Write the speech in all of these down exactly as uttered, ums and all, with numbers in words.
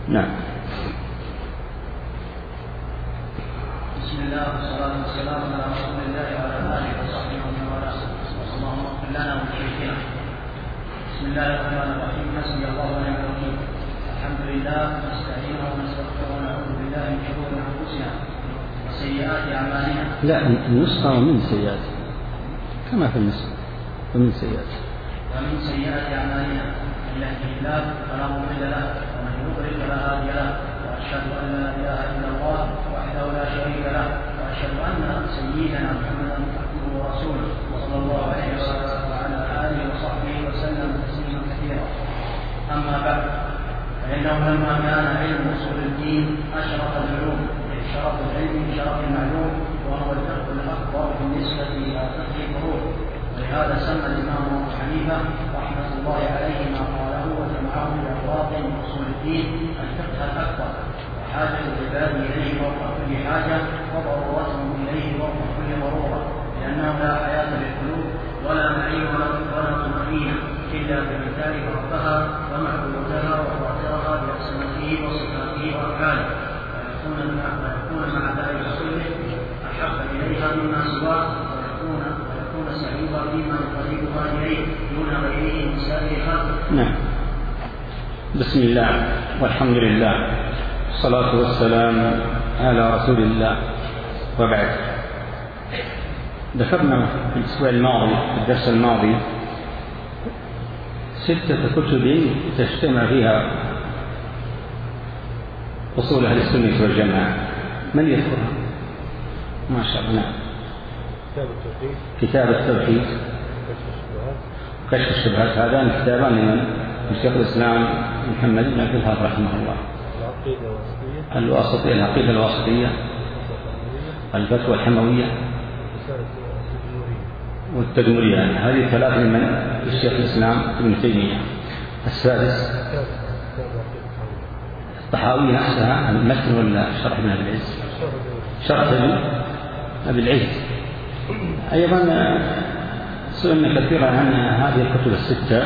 نعم. بسم الله والصلاة والسلام على رسول الله وعلى آله وصحبه ومن والاه. اللهم اغفر لنا ولشيخنا. بسم الله الرحمن الرحيم. حسبي الله ونعم الوكيل. الحمد لله نستعينه ونستغفره ونعوذ بالله من شرور أنفسنا وسيئات أعمالنا. لا، النسخة ومن سيئات كما في النسخة ومن سيئات ومن سيئات أعمالنا. من يهده الله فلا مضل له ومن يضلل فلا هادي له. وأشهد أن لا إله إلا الله وحده لا شريك له. وأشهد أن سيدنا محمدا عبده ورسوله صلى الله عليه وسلم وعلى آله وصحبه وسلم تسليما كثيرا. أما بعد، فإنه لما كان علم أصول الدين أشرف العلوم، شرف العلم شرف المعلوم، وهو الفقه الأكبر بالنسبة إلى فقه الفروع. ولهذا سمى الإمام أبو حنيفة رحمة الله عليه ما قاله وجمعه بأبواب أصول الدين الفقه الأكبر، وحاجة العباد إليه وفق كل حاجة، وضرورتهم إليه وفق كل ضرورة، لأنه لا حياة للقلوب ولا نعيم ولا طمأنينة إلا بامتثال ربها ومعبودها وخاطرها بأسمائه وصفاته وأفعاله، ويكون مع ذلك كله أحب إليها مما سواه، ويكون سعيدا فيما يقربها إليه دون غيره من سائر خلقه. نعم. بسم الله والحمد لله والصلاة والسلام على رسول الله، وبعد. ذكرنا في الأسبوع الماضي في الدرس الماضي ستة كتب تجتمع فيها أصول أهل السنة والجماعة. من يذكرها؟ ما شاء الله. نعم. كتاب التوحيد، كشف الشبهات. هذان كتابان لمن؟ الشيخ الإسلام محمد بن عبد الوهاب رحمه الله. الواسطية، العقيدة الواسطية، الفتوى الحموية، والتدمرية. هذه ثلاث من الشيخ الإسلام ابن تيمية. السادس الطحاوية نفسها، المتن ولا شرح ابن أبي العز؟ شرح ابن العز. أيضا سئلنا كثيرا عن هذه الكتب الستة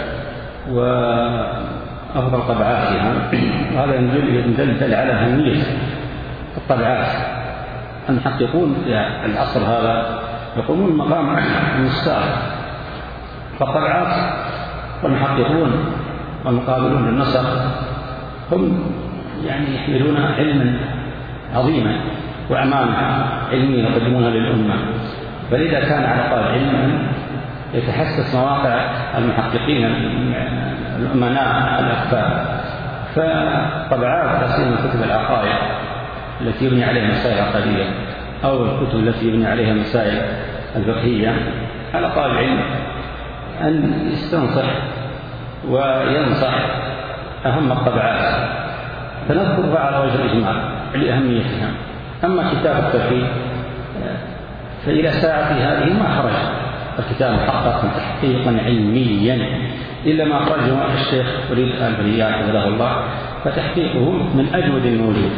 وأفضل طبعاتها، وهذا يدل على أهمية الطبعات. المحققون في العصر هذا يقومون مقام النساخ، فالطبعات والمحققون والمقابلون للنسخ هم يعني يحملون علما عظيما وأعمال علمية يقدمونها للأمة، فلذا كان على طالب علم يتحسس مواقع المحققين الأمناء الأكفاء. فطبعات تسمى كتب العقائد التي يبني عليها مسائل عقدية، أو الكتب التي يبني عليها مسائل الفقهية، على طالب علم أن يستنصح وينصح أهم الطبعات، فنذكرها على وجه الإجمال لأهميتها. أما كتاب التوحيد فإلى ساعة هذه ما خرج الكتاب محقق تحقيقا علميا إلا ما خرجه الشيخ وليد آل بريات حفظه الله، فتحقيقه من أجود الموجود.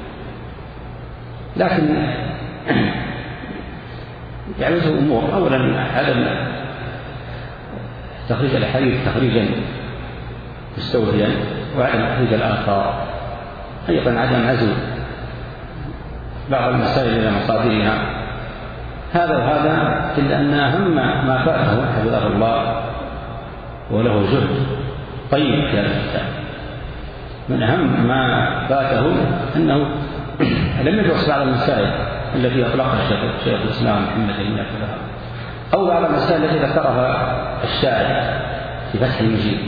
لكن يعوزه أمور: أولا عدم تخريج الحديث تخريجا مستوفيا، وعدم تخريج الآثار، أيضا عدم عزو بعض المسائل إلى مصادرها. هذا وهذا، إلا أن أهم ما فاته حفظه الله وله جهد طيب في هذا الكتاب، من أهم ما فاته أنه لم يدرس بعض المسائل التي أطلقها الشيخ الإسلام محمد بن عبد الوهاب، أو بعض المسائل التي ذكرها الشاعر في فتح المجيد.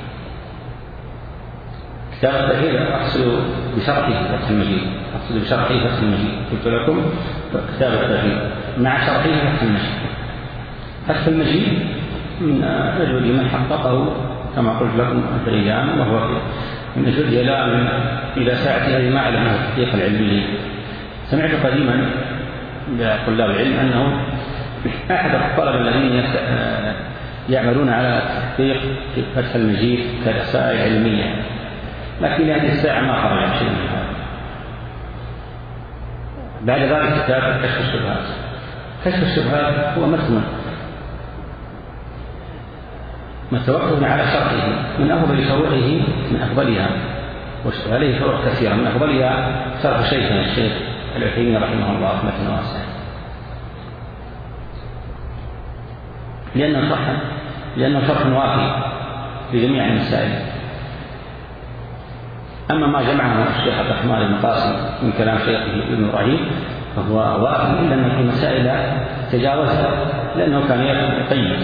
كتاب التوحيد أقصد بشرحه فتح المجيد، أقصد بشرحه فتح المجيد، قلت لكم كتاب التوحيد مع شرحه فتح المجيد. فتح المجيد من أجود من حققه كما قلت لكم في الأيام، وهو من أجود إلى إلى ساعة هذه ما أعلم عن التحقيق العلمي. سمعت قديما بطلاب العلم أنه أحد الطلبة الذين يعملون على تحقيق فتح المجيد كرسائل علمية، لكن هذه الساعة ما خرج شيء من هذا. بعد ذلك كتاب كشف الشبهات. كشف الشبهات هو متن متوقف على شرحه من أفضل شروحه من أفضلها وعليه فروع كثيرة، من أفضلها شرح شيخنا الشيخ العثيمين رحمه الله رحمة واسعة، لأنه شرح لأنه شرح وافي لجميع المسائل. أما ما جمعه الشيخ عبد الرحمن بن قاسم من كلام شيخه ابن إبراهيم فهو وافي، إلا أن في مسائل تجاوزها لأنه كان يقيد.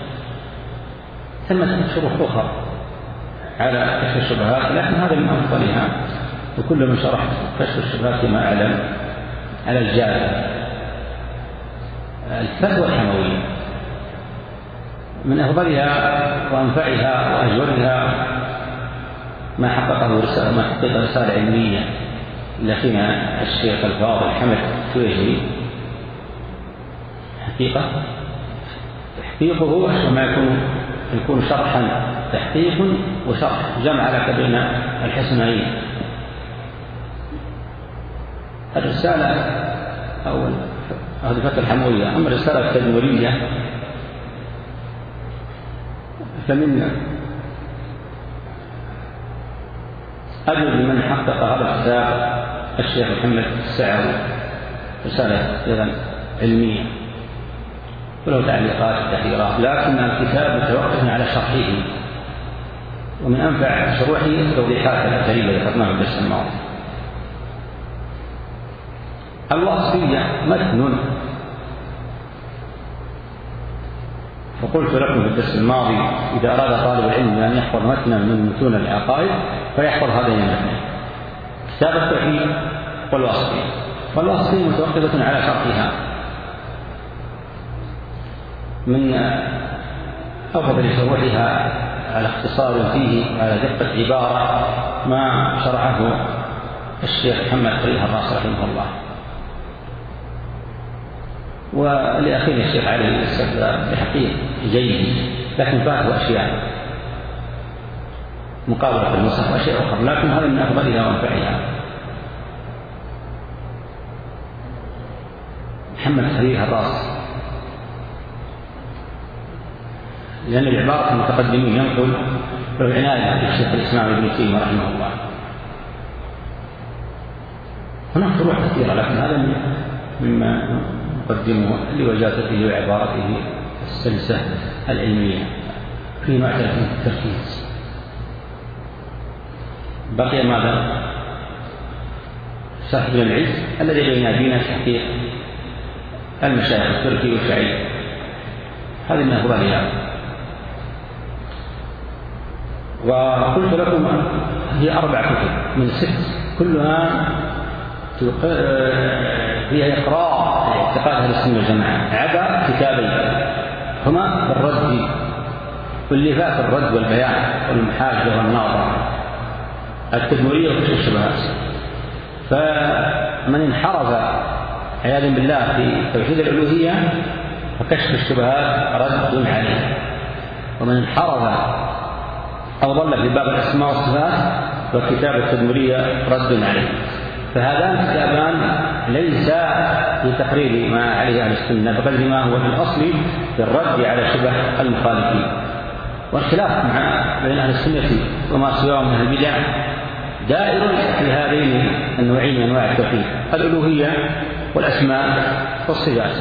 ثم شروح أخرى على كشف الشبهات، لكن هذا من أفضلها، وكل من شرح كشف الشبهات كما أعلم على الجادة. الفتوى الحموية من أفضلها وأنفعها وأجودها ما حققه رسالة ما حقق رسالة علمية لأخينا الشيخ الفاضل حمد التويجري. حقيقة تحقيقه أشبه ما يكون يكون شرحا تحقيق وشرح، جمع لك بين الحسنين. الرسالة أو هذه الفتوى الحموية. أما الرسالة التدمرية فمن أجل من حقق هذا الكتاب الشيخ محمد السعوي، رسالة أيضا علمية وله تعليقات وتحذيرات، لكن الكتاب متوقف على شرحه، ومن أنفع شروحه التوضيحات الأثرية التي ذكرناها في الدرس الماضي. الوصفية متن، وقلت لكم في الدرس الماضي إذا أراد طالب العلم أن يحفظ متنا من متون العقائد فيحفظ هذين المتنين، كتاب التوحيد والوصفية. والوصفية متوقفة على شرحها. من أفضل شروحها على اختصار فيه على دقة عبارة ما شرحه الشيخ محمد خليل الراس رحمه الله، ولأخينا الشيخ علي السفر بحقيق جيد، لكن فاته أشياء مقابلة المصحف وأشياء أخرى، لكن هذا من أفضلها وأنفعها. محمد خليل الراس، لأن بعبارة المتقدمين ينقل بالعناية الشيخ الإسلام ابن تيمية رحمه الله. هناك فروع كثيرة، لكن هذا مما نقدمه لوجازته وعبارته السلسة العلمية في نوع من التركيز. بقي ماذا؟ شرح ابن العز الذي ينادينا تحقيق المشايخ التركي والشعيب، هذه من أفضلها. وقلت لكم هي أربع كتب من ست، كلها فيها إقرار اعتقاد أهل السنة والجماعة، عدا كتابين هما الرد واللي فات الرد والبيان والمحاجة والناظرة، التدمرية وكشف الشبهات. فمن انحرف عياذا بالله في توحيد الألوهية فكشف الشبهات رد عليه، ومن انحرف أو ضل في باب الأسماء والصفات والكتاب التدمرية رد عليه. فهذان كتابان ليس في تقرير ما عليه أهل السنة بقدر ما هو في الأصل في الرد على شبه المخالفين. والخلاف مع بين أهل السنة وما سواهم من البدع دائر في هذين النوعين من أنواع التوحيد، الألوهية والأسماء والصفات.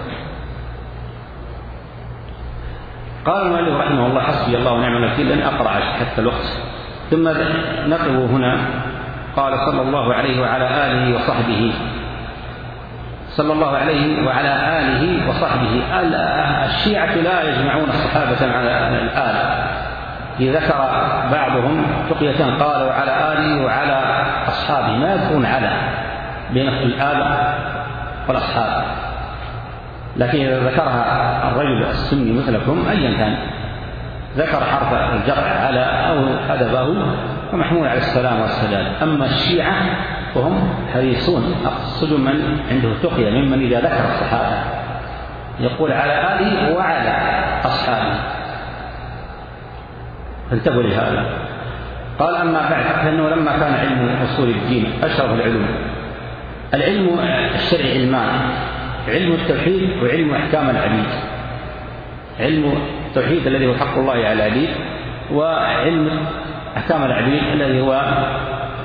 قال المؤلف رحمه الله: حسبي الله ونعم الوكيل. لن أقرأ حتى الوقت. ثم نقف هنا. قال صلى الله عليه وعلى آله وصحبه صلى الله عليه وعلى آله وصحبه. الشيعة لا يجمعون الصحابة على الآل، إذا ذكر بعضهم تقيتان قالوا على آله وعلى أصحابه، ما يذكرون على بين الآل والأصحاب. لكن إذا ذكرها الرجل السني مثلكم أيا كان ذكر حرف الجر على أو حذفه فمحمول على السلام والسلام. أما الشيعة فهم حريصون، أقصد من عنده تقية ممن إذا ذكر الصحابة يقول على آله وعلى أصحابه، فانتبهوا لهذا. قال: أما بعد، فإنه لما كان علم أصول الدين أشرف العلوم، العلم الشرعي علمان: علم التوحيد وعلم أحكام العبيد. علم التوحيد الذي هو حق الله على العبيد، وعلم أحكام العبيد الذي هو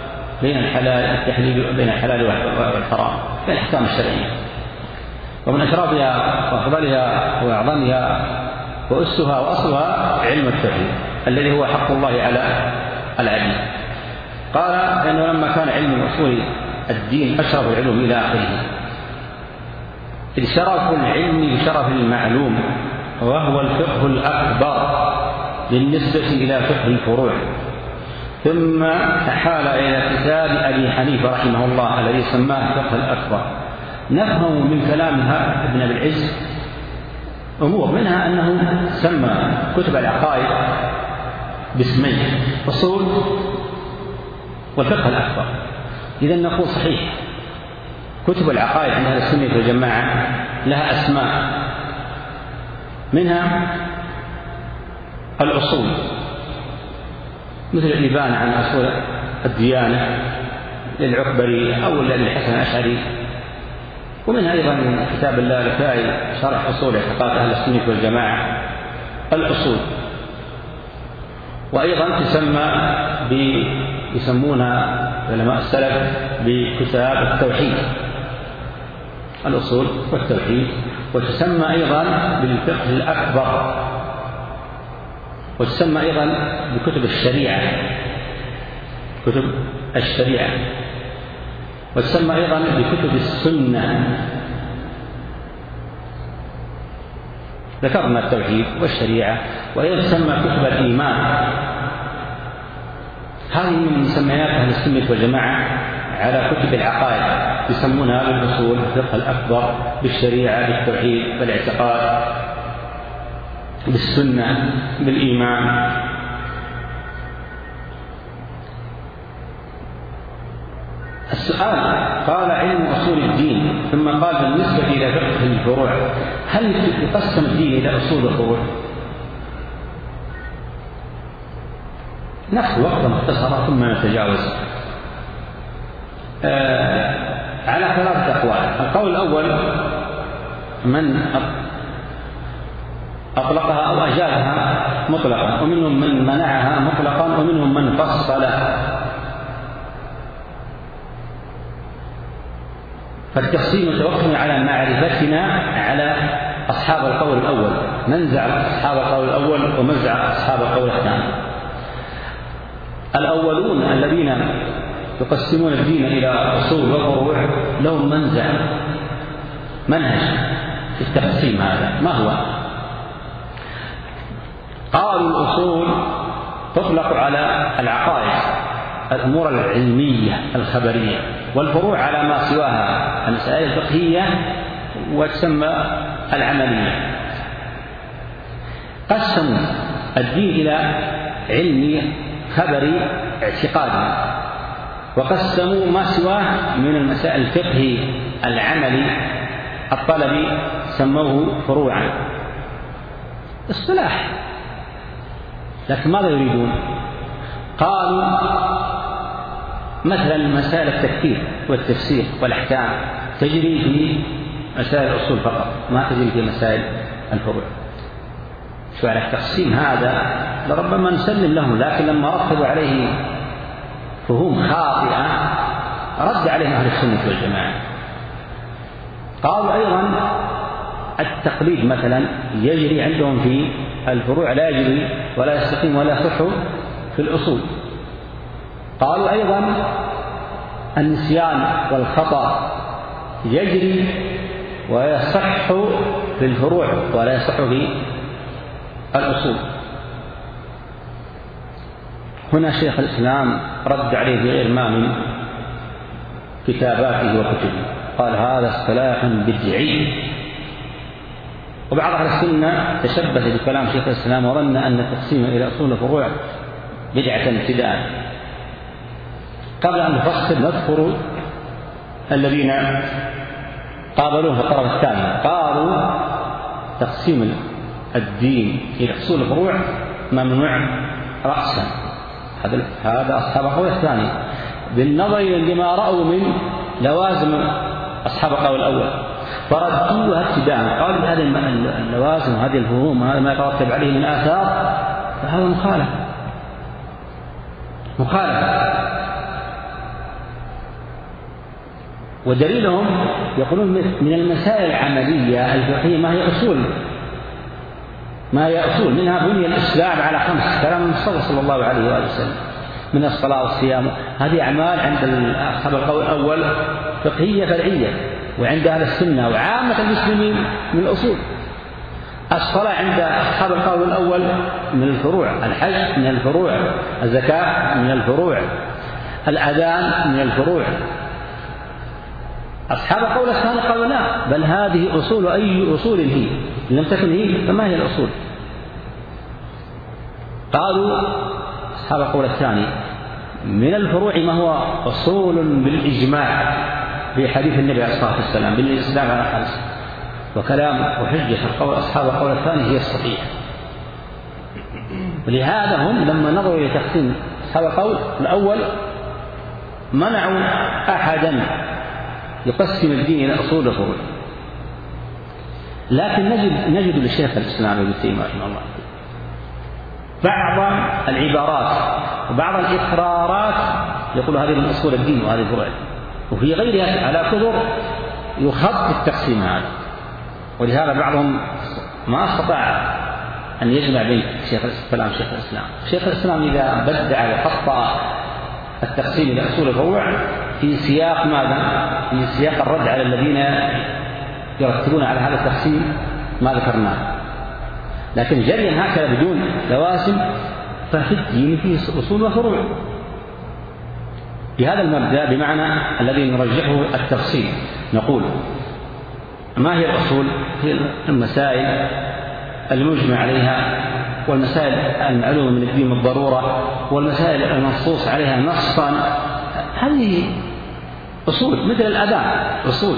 بين الحلال التحليل بين الحلال والحرام في الأحكام الشرعية. ومن أشرافها وأفضلها وأعظمها وأسها وأصلها علم التوحيد الذي هو حق الله على العبيد. قال إنه لما كان علم أصول الدين أشرف العلوم إلى آخره، إذ شرف العلم بشرف المعلوم، وهو الفقه الأكبر بالنسبة إلى فقه الفروع. ثم تحال إلى كتاب أبي حنيفة رحمه الله الذي سماه الفقه الأكبر. نفهم من كلامها ابن أبي العز أمور، منها أنه سمى كتب العقائد باسمين: أصول والفقه الأكبر. إذا نقول صحيح كتب العقائد عند أهل السنة والجماعة لها أسماء، منها الأصول مثل الإبانة عن أصول الديانة للعقبري أو للحسن الأشعري، ومنها أيضا كتاب اللالكائي شرح أصول اعتقاد أهل السنة والجماعة الأصول. وأيضا تسمى يسمونها علماء السلف بكتاب التوحيد، الأصول والتوحيد. وتسمى أيضا بالفقه الأكبر، وتسمى أيضا بكتب الشريعة، كتب الشريعة، وتسمى أيضا بكتب السنة. ذكرنا التوحيد والشريعة، وأيضا تسمى كتب الإيمان. هذه من مسميات أهل السنة والجماعة على كتب العقائد، يسمونها بالأصول، الفقه الأكبر، بالشريعة، بالتوحيد، بالاعتقاد، بالسنة، بالإيمان. السؤال: قال علم أصول الدين، ثم قال بالنسبة إلى فقه الفروع، هل يقسم الدين إلى أصول وفروع؟ نأخذ وقتا مختصرا ثم نتجاوز. آه على ثلاثة أقوال. القول الأول من أطلقها أو أجازها مطلقا، ومنهم من منعها مطلقا، ومنهم من فصل. فالتقسيم متوقف على معرفتنا على أصحاب القول الأول، منزع أصحاب القول الأول ومنزع أصحاب القول الثاني. الأولون الذين يقسمون الدين إلى أصول وفروع لهم منزع منهج في التقسيم هذا. ما هو؟ قالوا الأصول تطلق على العقائد، الأمور العلمية الخبرية، والفروع على ما سواها، المسائل الفقهية، وتسمى العملية. قسموا الدين إلى علمي خبري اعتقادي، وقسموا ما سواه من المسائل الفقهي العملي الطلبي سموه فروعا. اصطلاح، لكن ماذا يريدون؟ قالوا مثلا مسائل التكفير والتفسير والأحكام تجري في مسائل الأصول فقط، ما تجري في مسائل الفروع. شو على التقسيم هذا لربما نسلم لهم، لكن لما ركبوا عليه فهوم خاطئة رد عليهم أهل السنة والجماعة. قالوا أيضا التقليد مثلا يجري عندهم في الفروع، لا يجري ولا يستقيم ولا يصح في الأصول. قالوا أيضا النسيان والخطأ يجري ويصح في الفروع ولا يصح في الأصول. هنا شيخ الإسلام رد عليه بغير ما من كتاباته وكتبه، قال هذا اصطلاح بدعي. وبعض أهل السنة تشبث بكلام شيخ الإسلام وظن أن التقسيم إلى أصول الفروع بدعة ابتداء. قبل أن نفصل نذكر الذين قابلوه في الطرف الثاني. قالوا تقسيم الدين إلى أصول الفروع ممنوع رأسا. هذا أصحاب القول الثاني بالنظر لما رأوا من لوازم أصحاب القول الأول، فردوها ابتداء. قالوا هذه اللوازم وهذه الفهوم وهذا ما يترتب عليه من آثار، فهذا مخالف مخالف ودليلهم يقولون من المسائل العملية الفقهية ما هي أصول ما هي أصول منها بني الإسلام على خمس، كلام المصطفى صلى الله عليه وآله وسلم، من الصلاة والصيام. هذه أعمال عند أصحاب القول الأول فقهية فرعية، وعند أهل السنة وعامة المسلمين من الأصول. الصلاة عند أصحاب القول الأول من الفروع، الحج من الفروع، الزكاة من الفروع، الأذان من الفروع. أصحاب القول الثاني قالوا لا، بل هذه أصول، أي أصول هي؟ إن لم تكن هي فما هي الأصول؟ قالوا أصحاب القول الثاني من الفروع ما هو أصول بالإجماع في حديث النبي عليه الصلاة والسلام بالإسلام على خمس، وكلام وحجة القول أصحاب القول الثاني هي الصحيحة. ولهذا هم لما نظروا إلى تقسيم أصحاب القول الأول منعوا أحدا يقسم الدين إلى أصول وفروع. لكن نجد نجد للشيخ الإسلام ابن تيمية رحمه الله بعض العبارات وبعض الإقرارات يقول هذه من أصول الدين وهذه فروع، وفي غيرها على كثر يخط التقسيم هذا. ولهذا بعضهم ما استطاع أن يجمع بين شيخ الإسلام شيخ الإسلام شيخ الإسلام إذا بدع وخطأ التقسيم إلى أصول الفروع في سياق ماذا؟ في سياق الرد على الذين يرتبون على هذا التقسيم ما ذكرناه. لكن جريا هكذا بدون لوازم ففي الدين فيه أصول وفروع بهذا المبدأ، بمعنى الذي نرجحه التفصيل. نقول ما هي الأصول؟ هي المسائل المجمع عليها، والمسائل المعلومة من الدين بالضرورة، والمسائل المنصوص عليها نصا. هذه أصول، مثل الأذان أصول،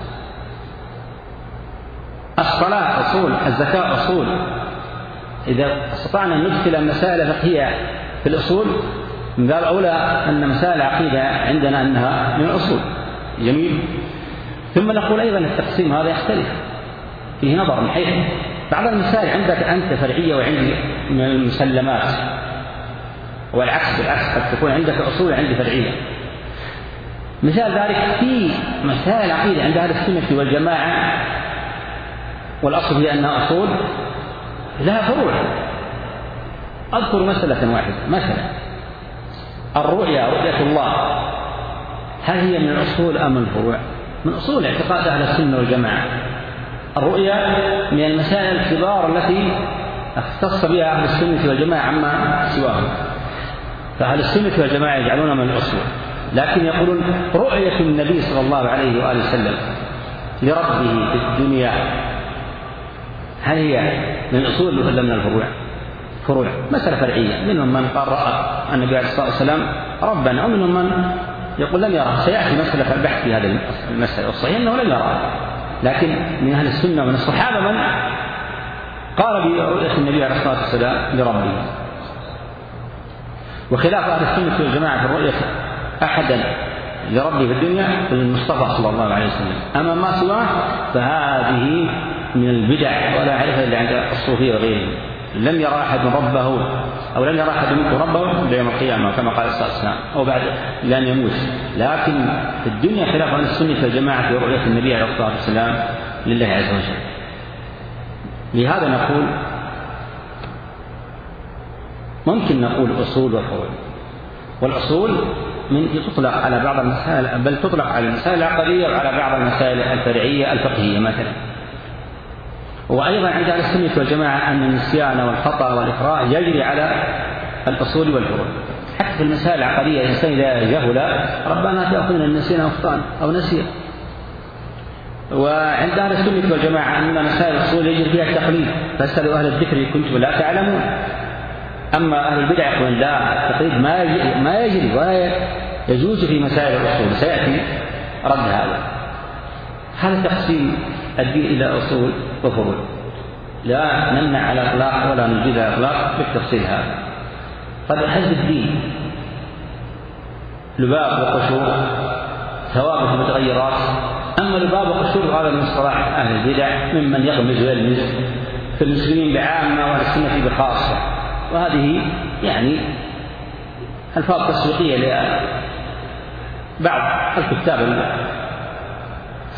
الصلاة أصول، الزكاة أصول. إذا استطعنا أن ندخل المسائل الفقهية في الأصول من باب أولى أن مسائل العقيدة عندنا أنها من الأصول. جميل. ثم نقول أيضا التقسيم هذا يختلف فيه نظر، من حيث بعض المسائل عندك أنت فرعية وعندي من المسلمات، والعكس بالعكس، قد تكون عندك أصول وعندي فرعية. مثال ذلك في مسائل العقيدة عند أهل السنة والجماعة والأصل هي أنها أصول لها فروع. أذكر مسألة واحدة، مثلا الرؤيا، رؤية الله، هل هي من الأصول أم من الفروع؟ من أصول اعتقاد أهل السنة والجماعة. الرؤيا من المسائل الكبار التي اختص بها أهل السنة والجماعة عما سواهم، فأهل السنة والجماعة يجعلونها من الأصول. لكن يقولون رؤية النبي صلى الله عليه وآله وسلم لربه في الدنيا هل هي من الأصول ولا من الفروع؟ فروع، مسألة فرعية. منهم من قال رأى النبي عليه الصلاة والسلام ربنا، ومنهم من يقول لم يرى. سيأتي مسألة البحث في هذه المسألة، والصحيح أنه لم يرى. لكن من أهل السنة ومن الصحابة من قال برؤية النبي عليه الصلاة والسلام لربه. وخلاف أهل السنة والجماعة في الرؤية أحدا لربه في الدنيا المصطفى صلى الله عليه وسلم. أما ما سواه فهذه من البدع ولا يعرفها إلا عند الصوفية وغيرهم. لم يرى أحد ربه أو لم يرى أحد منكم ربه إلى يوم القيامة كما قال الصلاة والسلام، أو بعد لأن يموت. لكن في الدنيا خلاف أهل السنة والجماعة في رؤية النبي عليه الصلاة والسلام لله عز وجل. لهذا نقول ممكن نقول أصول وفروع، والأصول من تطلق على بعض المسائل، بل تطلق على المسائل العقدية وعلى بعض المسائل الفرعية الفقهية مثلا. وأيضا عند أهل السنة والجماعة أن النسيان والخطأ والإخراء يجري على الأصول والفروع. حتى في المسائل العقدية الإنسان إذا جهل ربنا تأخذنا النسيان أخطاء أو نسي. وعند أهل السنة والجماعة أن مسائل الأصول يجري فيها التقليد، فاسألوا أهل الذكر إن كنتم لا تعلمون. أما أهل البدع يقولون لا، التقليد ما يجري, ما يجري ولا يجوز في مسائل الأصول. سيأتي رد هذا. هذا تقسيم الدين إلى أصول وفروع لا نمنع على الإطلاق ولا نجيز على الإطلاق بالتفصيل هذا. قد حزب الدين لباب وقشور ثوابت المتغيرات. أما لباب وقشور هذا من مصطلح أهل البدع ممن يغمز ويلمز في المسلمين بعامة وأهل السنة بخاصة، وهذه يعني ألفاظ تسويقية لبعض الكتاب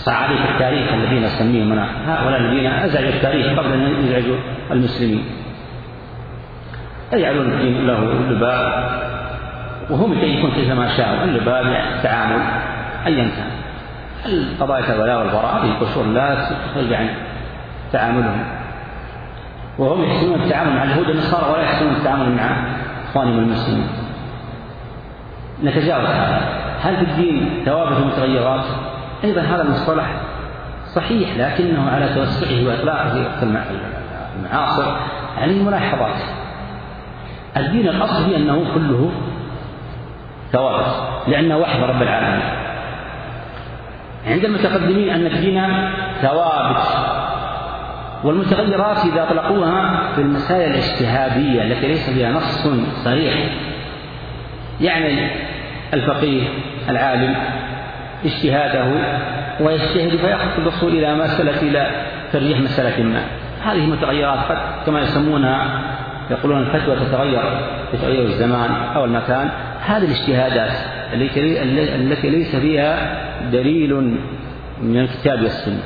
صعاليك التاريخ الذين نسميهم هنا هؤلاء الذين أزعجوا التاريخ قبل أن يزعجوا المسلمين، يجعلون الدين له لباب وهم يكون كيفما شاءوا. اللباب يعني التعامل أيا كان، القضايا الولاء والبراء هذه قشور لا تخرج عن تعاملهم، وهم يحسنون التعامل مع اليهود والنصارى ولا يحسنون التعامل مع إخوانهم المسلمين. نتجاوز هذا. هل في الدين ثوابت ومتغيرات؟ أيضا هذا المصطلح صحيح لكنه على توسعه وإطلاقه في وقت المعاصر عليه ملاحظات. الدين الأصل هي أنه كله ثوابت لأنه وحد رب العالمين. عند المتقدمين أن الدين ثوابت، والمتغيرات إذا أطلقوها في المسائل الاجتهادية التي ليس فيها نص صريح، يعني الفقيه العالم اجتهاده ويجتهد فيأخذ الوصول إلى مسألة إلى ترجيح مسألة ما، هذه متغيرات قد كما يسمونها يقولون الفتوى تتغير بتغير الزمان أو المكان. هذه الاجتهادات التي ليس فيها دليل من الكتاب والسنة.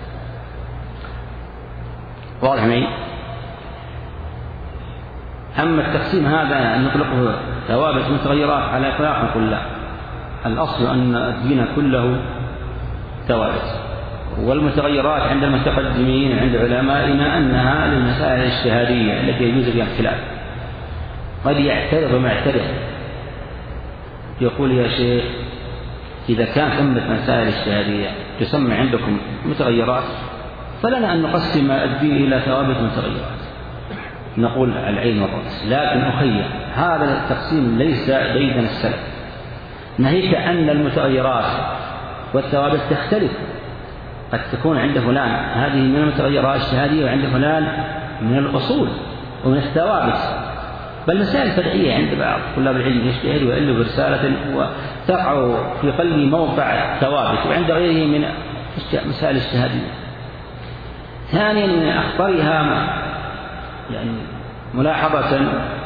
واضح معي؟ أما التقسيم هذا أن نطلقه ثوابت متغيرات على إطلاق نقول لا، الأصل أن الدين كله ثوابت، والمتغيرات عند المتقدمين عند علمائنا أنها للمسائل الاجتهادية التي يجوز فيها الخلاف. قد يعترض ومعترض يقول يا شيخ إذا كان ثمة مسائل اجتهادية تسمى عندكم متغيرات فلنا أن نقسم الدين إلى ثوابت متغيرات، نقول العين والرأس. لكن أخي هذا التقسيم ليس ديدن السلف، ناهيك أن المتغيرات والثوابت تختلف، قد تكون عند فلان هذه من المتغيرات اجتهادية وعند فلان من الأصول ومن الثوابت، بل مسائل فرعية عند بعض طلاب العلم يجتهد ويألف رسالة وتقع في قلبه موقع الثوابت، وعند غيره من مسائل اجتهادية. ثانيا من أخطرها يعني ملاحظة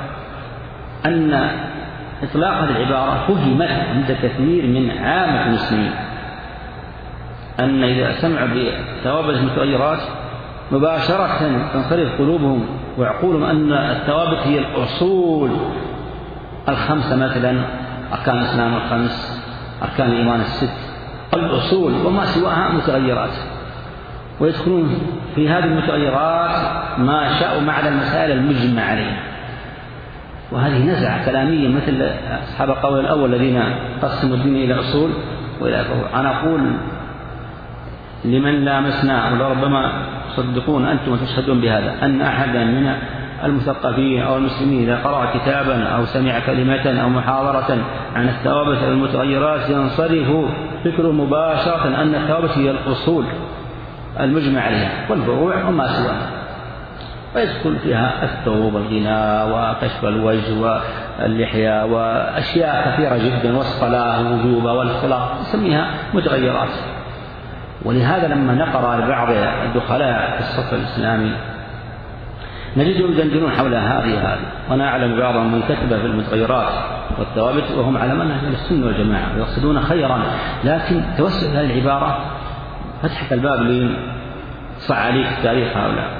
أن إطلاق هذه العبارة فهمت عند كثير من عامة المسلمين أن إذا سمعوا بثوابت المتغيرات مباشرة تنصرف قلوبهم وعقولهم أن الثوابت هي الأصول الخمسة، مثلا أركان الإسلام الخمس، أركان الإيمان الست، الأصول وما سواها متغيرات، ويدخلون في هذه المتغيرات ما شاءوا مع المسائل المجمع عليها. وهذه نزعة كلامية مثل أصحاب القول الأول الذين قسموا الدين إلى أصول وإلى فروع. أنا أقول لمن لامسنا ولربما تصدقون أنتم وتشهدون بهذا أن أحدا من المثقفين أو المسلمين إذا قرأ كتابا أو سمع كلمة أو محاضرة عن الثوابت المتغيرات ينصرف فكره مباشرة أن الثوابت هي الأصول المجمع عليها والفروع وما سواها، ويدخل فيها الثوب والغناء وكشف الوجه واللحية وأشياء كثيرة جدا والصلاة ووجوبها والصلاة نسميها متغيرات. ولهذا لما نقرأ لبعض الدخلاء في الصف الإسلامي نجدهم يدندنون حول هذه هذه وأنا أعلم بعضهم من كتب في المتغيرات والثوابت وهم على منهج السنة والجماعة ويقصدون خيرا، لكن توسع هذه العبارة فتحت الباب لصعاليك تاريخ هؤلاء.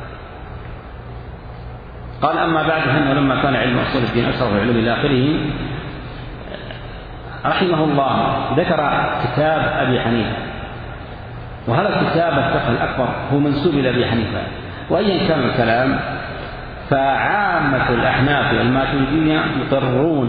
قال أما بعد فإنه لما كان علم أصول الدين أشرف علوم إلى آخره رحمه الله ذكر كتاب أبي حنيفة، وهذا الكتاب الفقه الأكبر هو منسوب إلى أبي حنيفة، وأيا كان الكلام فعامة الأحناف والماتريدية يقرون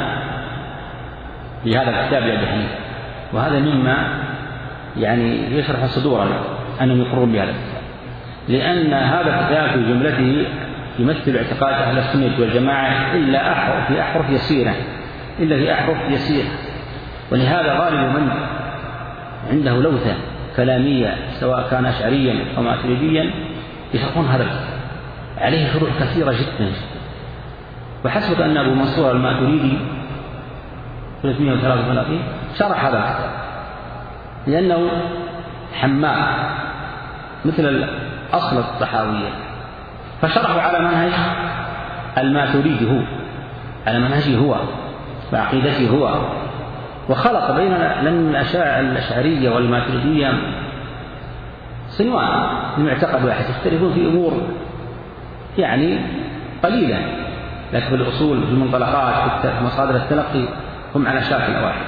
بهذا الكتاب لأبي حنيفة، وهذا مما يعني يشرح صدورا أنهم يقرون بهذا الكتاب، لأن هذا الكتاب في جملته يمثل اعتقاد أهل السنة والجماعة إلا أحرف في أحرف يسيرة إلا في أحرف يسيرة. ولهذا غالب من عنده لوثة كلامية سواء كان أشعريا أو ماتريديا يشرحون هذا الكتاب، عليه فروع كثيرة جدا. وحسبك أن أبو منصور الماتريدي ثلاثمائة وثلاثة وثلاثين شرح هذا الكتاب لأنه حماء مثل أصل الطحاوية، فشرحوا على منهج الماتريدي هو على منهجه هو وعقيدته هو، وخلط بين لأن الأشاعرية والماتريدية صنوان المعتقد واحد، يختلفون في أمور يعني قليلة، لكن في الأصول في المنطلقات في مصادر التلقي هم على شاكل واحد.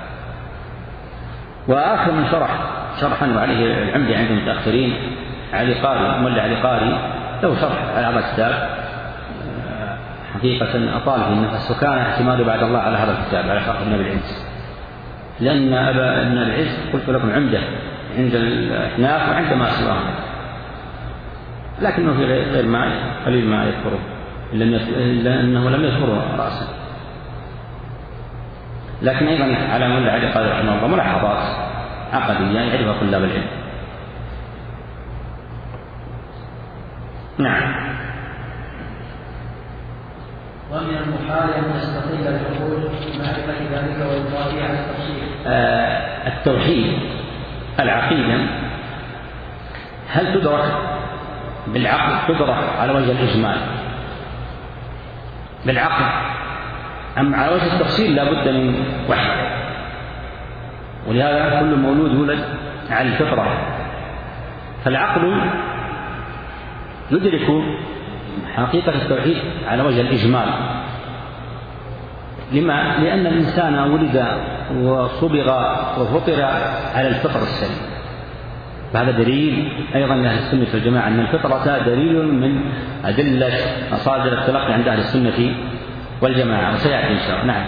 وآخر من شرح شرحا وعليه العمدة عند المتأخرين علي قاري، مولى علي قاري، له شرح على هذا الكتاب حقيقة أطال في النفس، وكان اعتماده بعد الله على هذا الكتاب على شرح ابن أبي العز، لأن أبا ابن أبي العز قلت لكم عمدة عند الأحناف وعند ما سواهم، لكنه في غير ما قليل ما يذكره إلا أنه لم يذكره رأسا. لكن أيضا على مولى علي قاري رحمه الله ملاحظات عقدية يعرفها طلاب العلم. نعم. ومن المحال أن تستقل العقول بمعرفة ذلك وإضافه على التفصيل. آه التوحيد العقيدة هل تدرك بالعقل؟ تدرك على وجه الإجمال بالعقل، أم على وجه التفصيل لا بد من وحي؟ ولهذا كل مولود يولد على الفطرة، فالعقل يدرك حقيقة التوحيد على وجه الإجمال. لما؟ لأن الإنسان ولد وصبغ وفطر على الفطر السليم، فهذا دليل أيضا لأهل السنة والجماعة أن الفطرة دليل من أدلة مصادر التلقي عند أهل السنة والجماعة، وسيأتي إن شاء الله. نعم.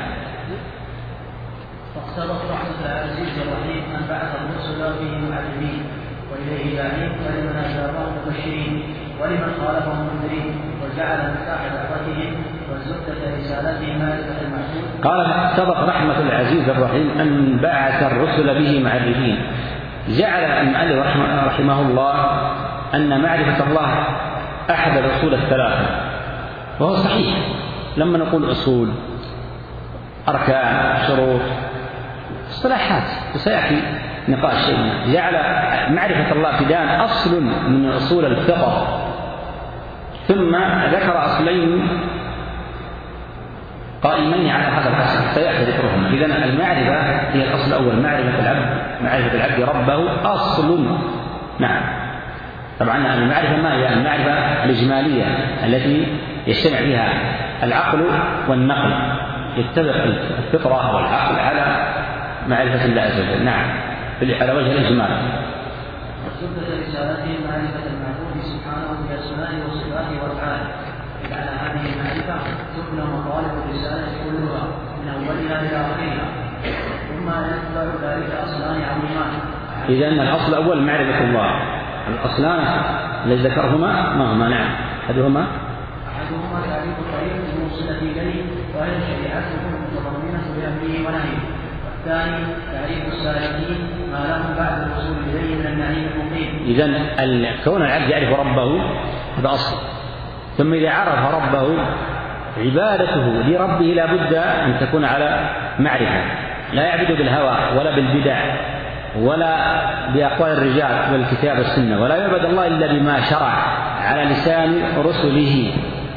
فاقتضت رحمة العزيز الرحيم أن بعث الرسل فيه معلمين وإليه داعين ولمن أجابهم مبشرين ولمن خالفهم منذرين، وجعل مفتاح دعوتهم وزبدة رسالتهم معرفة المعصوم. قال فاقتضت رحمة العزيز الرحيم أن بعث الرسل به معرفين. جعل المؤلف رحمه الله أن معرفة الله أحد الأصول الثلاثة، وهو صحيح. لما نقول أصول أركان شروط اصطلاحات وسيأتي نقاش شيء، جعل معرفة الله ابتداء أصل من أصول الفطر، ثم ذكر أصلين قائمين على هذا الأصل سيأتي ذكرهما. إذن المعرفة هي الأصل الأول، معرفة العبد معرفة العبد ربه أصل. نعم. طبعا المعرفة ما هي؟ المعرفة الإجمالية التي يجتمع فيها العقل والنقل، يتفق الفطرة والعقل على معرفة الله عز وجل. نعم، على وجه الإجمال. وزبدة رسالته معرفة المعبود سبحانه بأسمائه وصفاته وأفعاله، إذ على هذه المعرفة تبنى مطالب الرسالة كلها من أولها إلى آخرها، ثم يتبع ذلك أصلان عظيمان. إذن الأصل الأول معرفة الله، الأصلان الذي ذكرهما ما هما؟ نعم. أحدهما أحدهما تعريف الطريق الموصلة إليه وهي شريعته المتضمنة بأمره ونهيه، والثاني تعريف السالكين ما لهم بعد الوصول إليه من النعيم المقيم. إذن كون العبد يعرف ربه هذا أصل، ثم إذا عرف ربه عبادته لربه لا بد أن تكون على معرفة، لا يعبد بالهوى ولا بالبدع ولا بأقوال الرجال والكتاب والسنة، ولا يعبد الله إلا بما شرع على لسان رسله،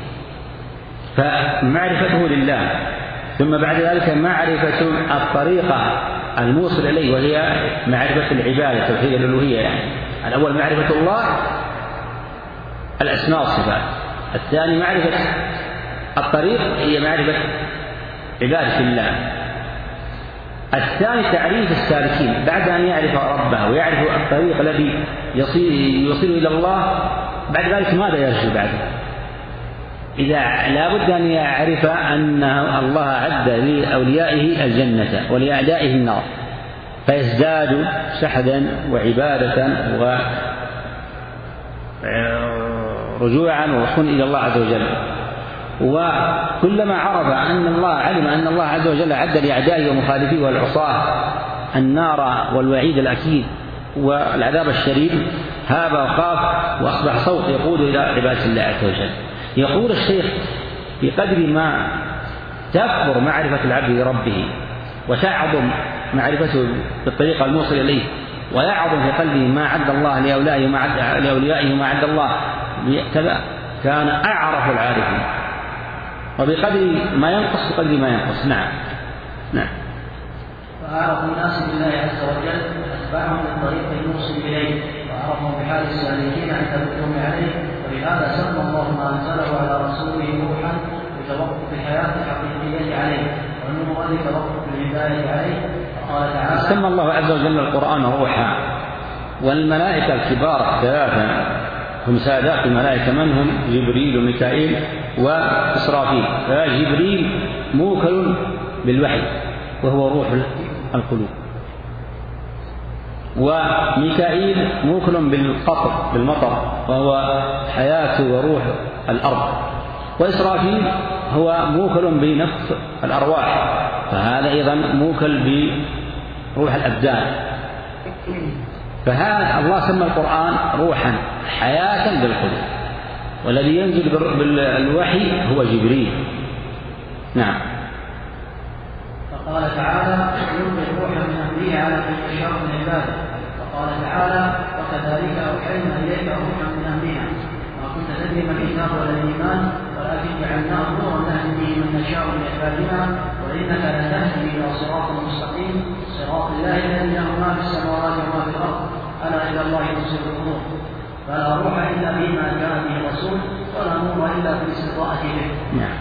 فمعرفته لله. ثم بعد ذلك معرفة الطريقة الموصل إليه وهي معرفة العبادة توحيد الألوهية. يعني الأول معرفة الله الأسماء والصفات، الثاني معرفة الطريق هي معرفة عبادة الله، الثاني تعريف السالكين بعد أن يعرف ربه ويعرف الطريق الذي يوصل إلى الله، بعد ذلك ماذا يرجو بعده؟ إذا لا بد أن يعرف أن الله أعد لأوليائه الجنة ولأعدائه النار، فيزداد شحدا وعبادة ورجوعا ووصولا إلى الله عز وجل. وكلما عرف أن الله علم أن الله عز وجل أعد لأعدائه ومخالفيه والعصاة النار والوعيد الأكيد والعذاب الشديد، هاب وخاف وأصبح صوت يقود إلى عبادة الله عز وجل. يقول الشيخ بقدر ما تكبر معرفة العبد لربه وتعظم معرفته بالطريقة الموصل إليه، ويعظم في قلبه ما عد الله لأوليائه وما عد لأوليائه وما عد الله كذا، كان أعرف العارفين، وبقدر ما ينقص بقدر ما ينقص. نعم. نعم. فأعرف الناس بالله عز وجل أتباعهم للطريق الموصل إليه وعرفهم بحال السالكين عند الحكم عليه، ولهذا سمى الله ما أنزله على رسوله روحا لتوقف الحياة الحقيقية عليه والنور لتوقف الهداية عليه. وقال تعالى: سمى الله عز وجل القرآن روحا. والملائكة الكبار الثلاثة هم سادات الملائكة، من هم؟ جبريل وميكائيل وإسرافيل. فجبريل موكل بالوحي وهو روح القلوب، وميكائيل موكل بالقطر بالمطر وهو حياة وروح الأرض، وإسرافيل هو موكل بنفس الأرواح، فهذا أيضا موكل بروح الأبدان. فهذا الله سمى القرآن روحا حياة بالقلوب، والذي ينزل بالوحي هو جبريل. نعم. فقال تعالى: يلقي الروح من أمره على من يشاء من عباده. وقال تعالى: وكذلك أوحينا إليك روحا من أمرنا ما كنت تدري ما الكتاب ولا الإيمان ولكن جعلناه نورا نهدي به من نشاء من عبادنا وإنك لتهدي إلى صراط مستقيم صراط الله الذي له ما في السماوات وما في الأرض ألا إلى الله تصير القلوب. فلا روح إلا بما جاء به الرسول ولا نور إلا بالاستضاءة به. نعم.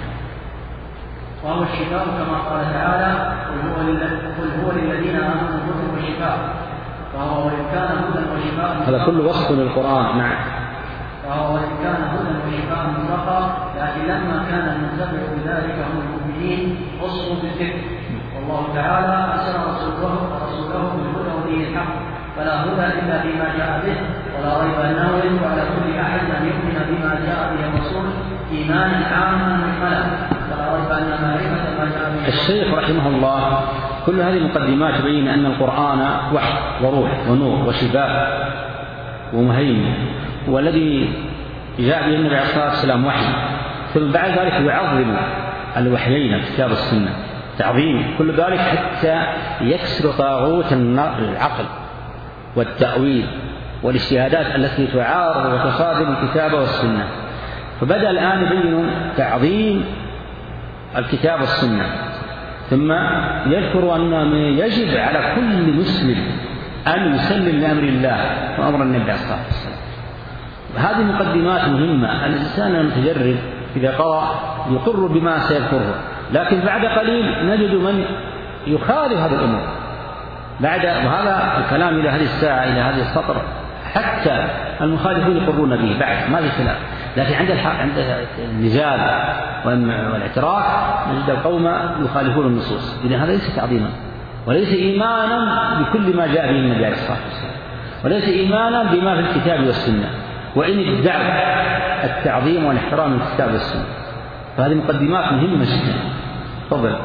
وهو الشفاء كما قال تعالى: قل هو للذين آمنوا هدى وشفاء. فهو وإن كان هدى وشفاء هذا كل وصف للقرآن. نعم. فهو وإن كان هدى وشفاء مطلقا، لكن لما كان المنتفع بذلك هم المؤمنين وصفوا بالذكر. والله تعالى أرسل رسوله رسوله بالهدى ودين الحق، فلا هدى إلا بما جاء به، ولا ريب أنه يجب على كل أحد أن يؤمن بما جاء به الرسول إيمانا عاما مجملا، فلا ريب أن معرفة ما جاء به. الشيخ رحمه الله كل هذه المقدمات تبين أن القرآن وحي وروح ونور وشفاء ومهيمن، والذي جاء به النبي عليه الصلاة والسلام وحي، ثم بعد ذلك يعظم الوحيين الكتاب والسنة تعظيم، كل ذلك حتى يكسر طاغوت العقل والتأويل والاجتهادات التي تعارض وتصادم الكتاب والسنة. فبدأ الآن يبين تعظيم الكتاب والسنة، ثم يذكر أن يجب على كل مسلم أن يسلم لأمر الله وأمر النبي عليه الصلاة والسلام. هذه مقدمات مهمة. الإنسان المتجرد إذا قرأ يقر بما سيذكره، لكن بعد قليل نجد من يخالف هذه الأمور بعد، وهذا الكلام إلى هذه الساعة إلى هذه السطر حتى المخالفون يقرون به بعد ما في خلاف، لكن عند عند النزال والاعتراف نجد القوم يخالفون النصوص. إذن هذا ليس تعظيما وليس إيمانا بكل ما جاء به النبي عليه الصلاة والسلام، وليس إيمانا بما في الكتاب والسنة، وإن ادعوا التعظيم والاحترام من الكتاب والسنة. فهذه مقدمات مهمة جدا. تفضل.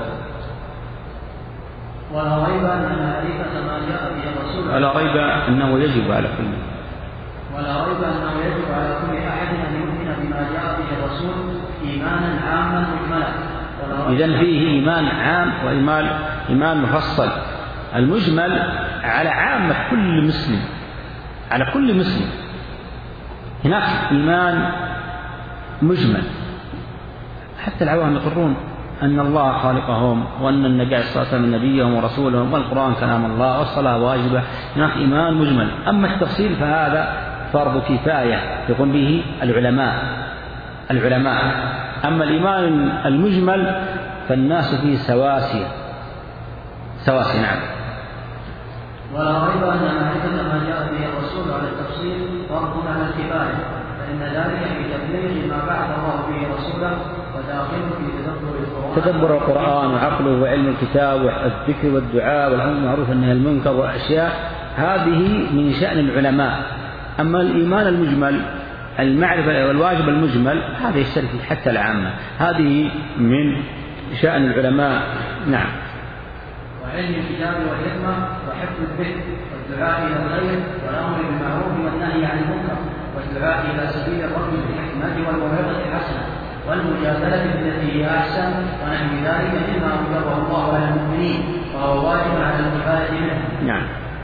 ولا ريب أن معرفة ما جاء به الرسول ولا ريب أنه يجب على كل ولا ريب أنه يجب على كل أحد أن يؤمن بما جاء به الرسول إيمانا عاما مجملا. إذن فيه إيمان عام وإيمان إيمان مفصل. المجمل على عامة كل مسلم، على كل مسلم. هناك إيمان مجمل حتى العوام يقرون أن الله خالقهم وأن النبي عليه الصلاة والسلام نبيهم ورسولهم والقرآن كلام الله والصلاة واجبة. هناك إيمان مجمل. أما التفصيل فهذا فرض كفاية يقوم به العلماء العلماء أما الإيمان المجمل فالناس فيه سواسية سواسية. نعم. ولا ريب أن معرفة ما جاء به الرسول على التفصيل فرض على الكفاية، فإن ذلك في تبليغ ما بعث الله به رسوله وداخل في تدبر القرآن تدبر القرآن وعقله وعلم الكتاب والذكر والدعاء والأمر بالمعروف والنهي عن المنكر وأشياء هذه من شأن العلماء. أما الإيمان المجمل المعرفة والواجب المجمل هذا يشترك حتى العامة، هذه من شأن العلماء. نعم. وعلم الكتاب والحكمة وحفظ الذكر والدعاء إلى الخير والأمر بالمعروف والنهي عن المنكر والدعاء إلى سبيل الرجل بالحكمة والموعظة الحسنة والمجادلة بالتي هي أحسن ونحو ذلك مما أوجبه الله على المؤمنين وهو واجب على الكفاية منه. نعم.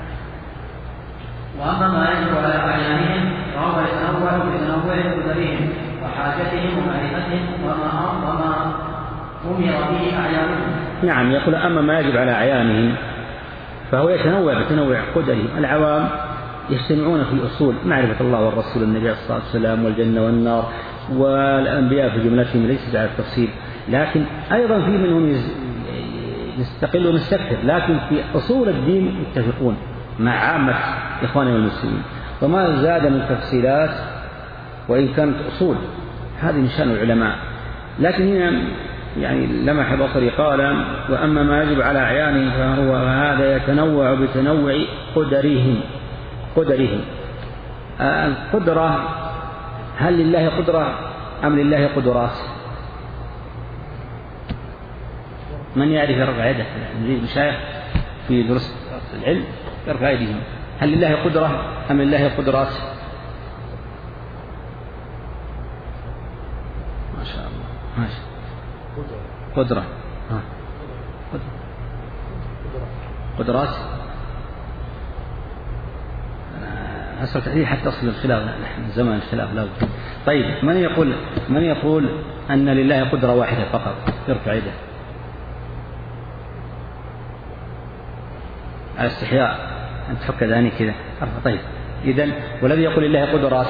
وأما ما يجب على أعيانهم فهو يتنوع بتنوع قدرهم وحاجتهم ومعرفتهم وما وما أمر به أعيانهم. نعم. يقول أما ما يجب على أعيانهم فهو يتنوع بتنوع قدره. العوام يجتمعون في أصول معرفة الله والرسول النبي صلى الله عليه وسلم والجنة والنار، والأنبياء في جملتهم ليس على التفصيل، لكن أيضا في منهم يستقل ويستكثر، لكن في أصول الدين يتفقون مع عامة إخوانهم المسلمين. وما زاد من تفصيلات وإن كانت أصول هذه من شأن العلماء. لكن هنا يعني لمح بصري قال: وأما ما يجب على أعيانهم فهو هذا يتنوع بتنوع قدرهم. قدرهم القدرة هل لله قدرة أم لله قدرات؟ من يعرف يرفع يده؟ المشايخ في دروس العلم يرفع يدهم. هل لله قدرة أم لله قدرات؟ ما شاء الله ماشي. قدرة ها. قدرات أصل تحديد حتى أصل الخلاف، نحن زمن الخلاف لا بد. طيب من يقول من يقول أن لله قدرة واحدة فقط؟ يرفع يده. على استحياء أن تحك ذاني كذا. طيب إذن والذي يقول لله قدرات؟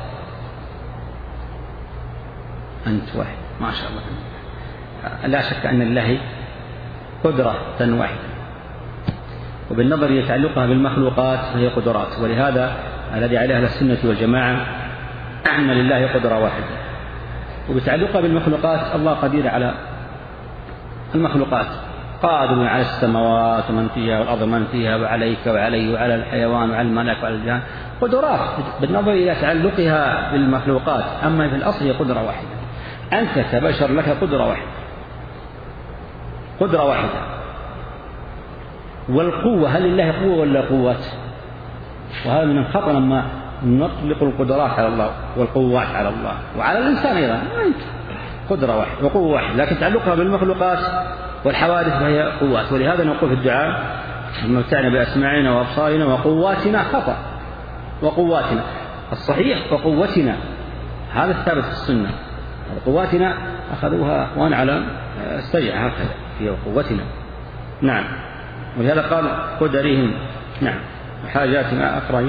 أنت واحد ما شاء الله. لا شك أن لله قدرة واحدة، وبالنظر يتعلقها بالمخلوقات فهي قدرات. ولهذا الذي عليه أهل السنة والجماعة أن لله قدرة واحدة. وبتعلقها بالمخلوقات الله قدير على المخلوقات، قادر على السماوات ومن فيها والأرض ومن فيها وعليك وعليه وعلى الحيوان وعلى الملك وعلى الجان. قدرات بالنظر إلى تعلقها بالمخلوقات، أما في الأصل هي قدرة واحدة. أنت كبشر لك قدرة واحدة، قدرة واحدة. والقوة هل لله قوة ولا قوات؟ وهذا من الخطأ لما نطلق القدرات على الله والقوات على الله وعلى الإنسان أيضا. قدرة واحدة وقوة واحدة، لكن تعلقها بالمخلوقات والحوادث فهي قوات. ولهذا نقول في الدعاء: متعنا بأسماعنا وأبصارنا وقواتنا. خطأ وقواتنا، الصحيح وقوتنا، هذا الثابت في السنة. قواتنا أخذوها وأن على السيع هكذا في قوتنا. نعم. ولهذا قال قدرهم. نعم. وحاجاتنا أقرأ.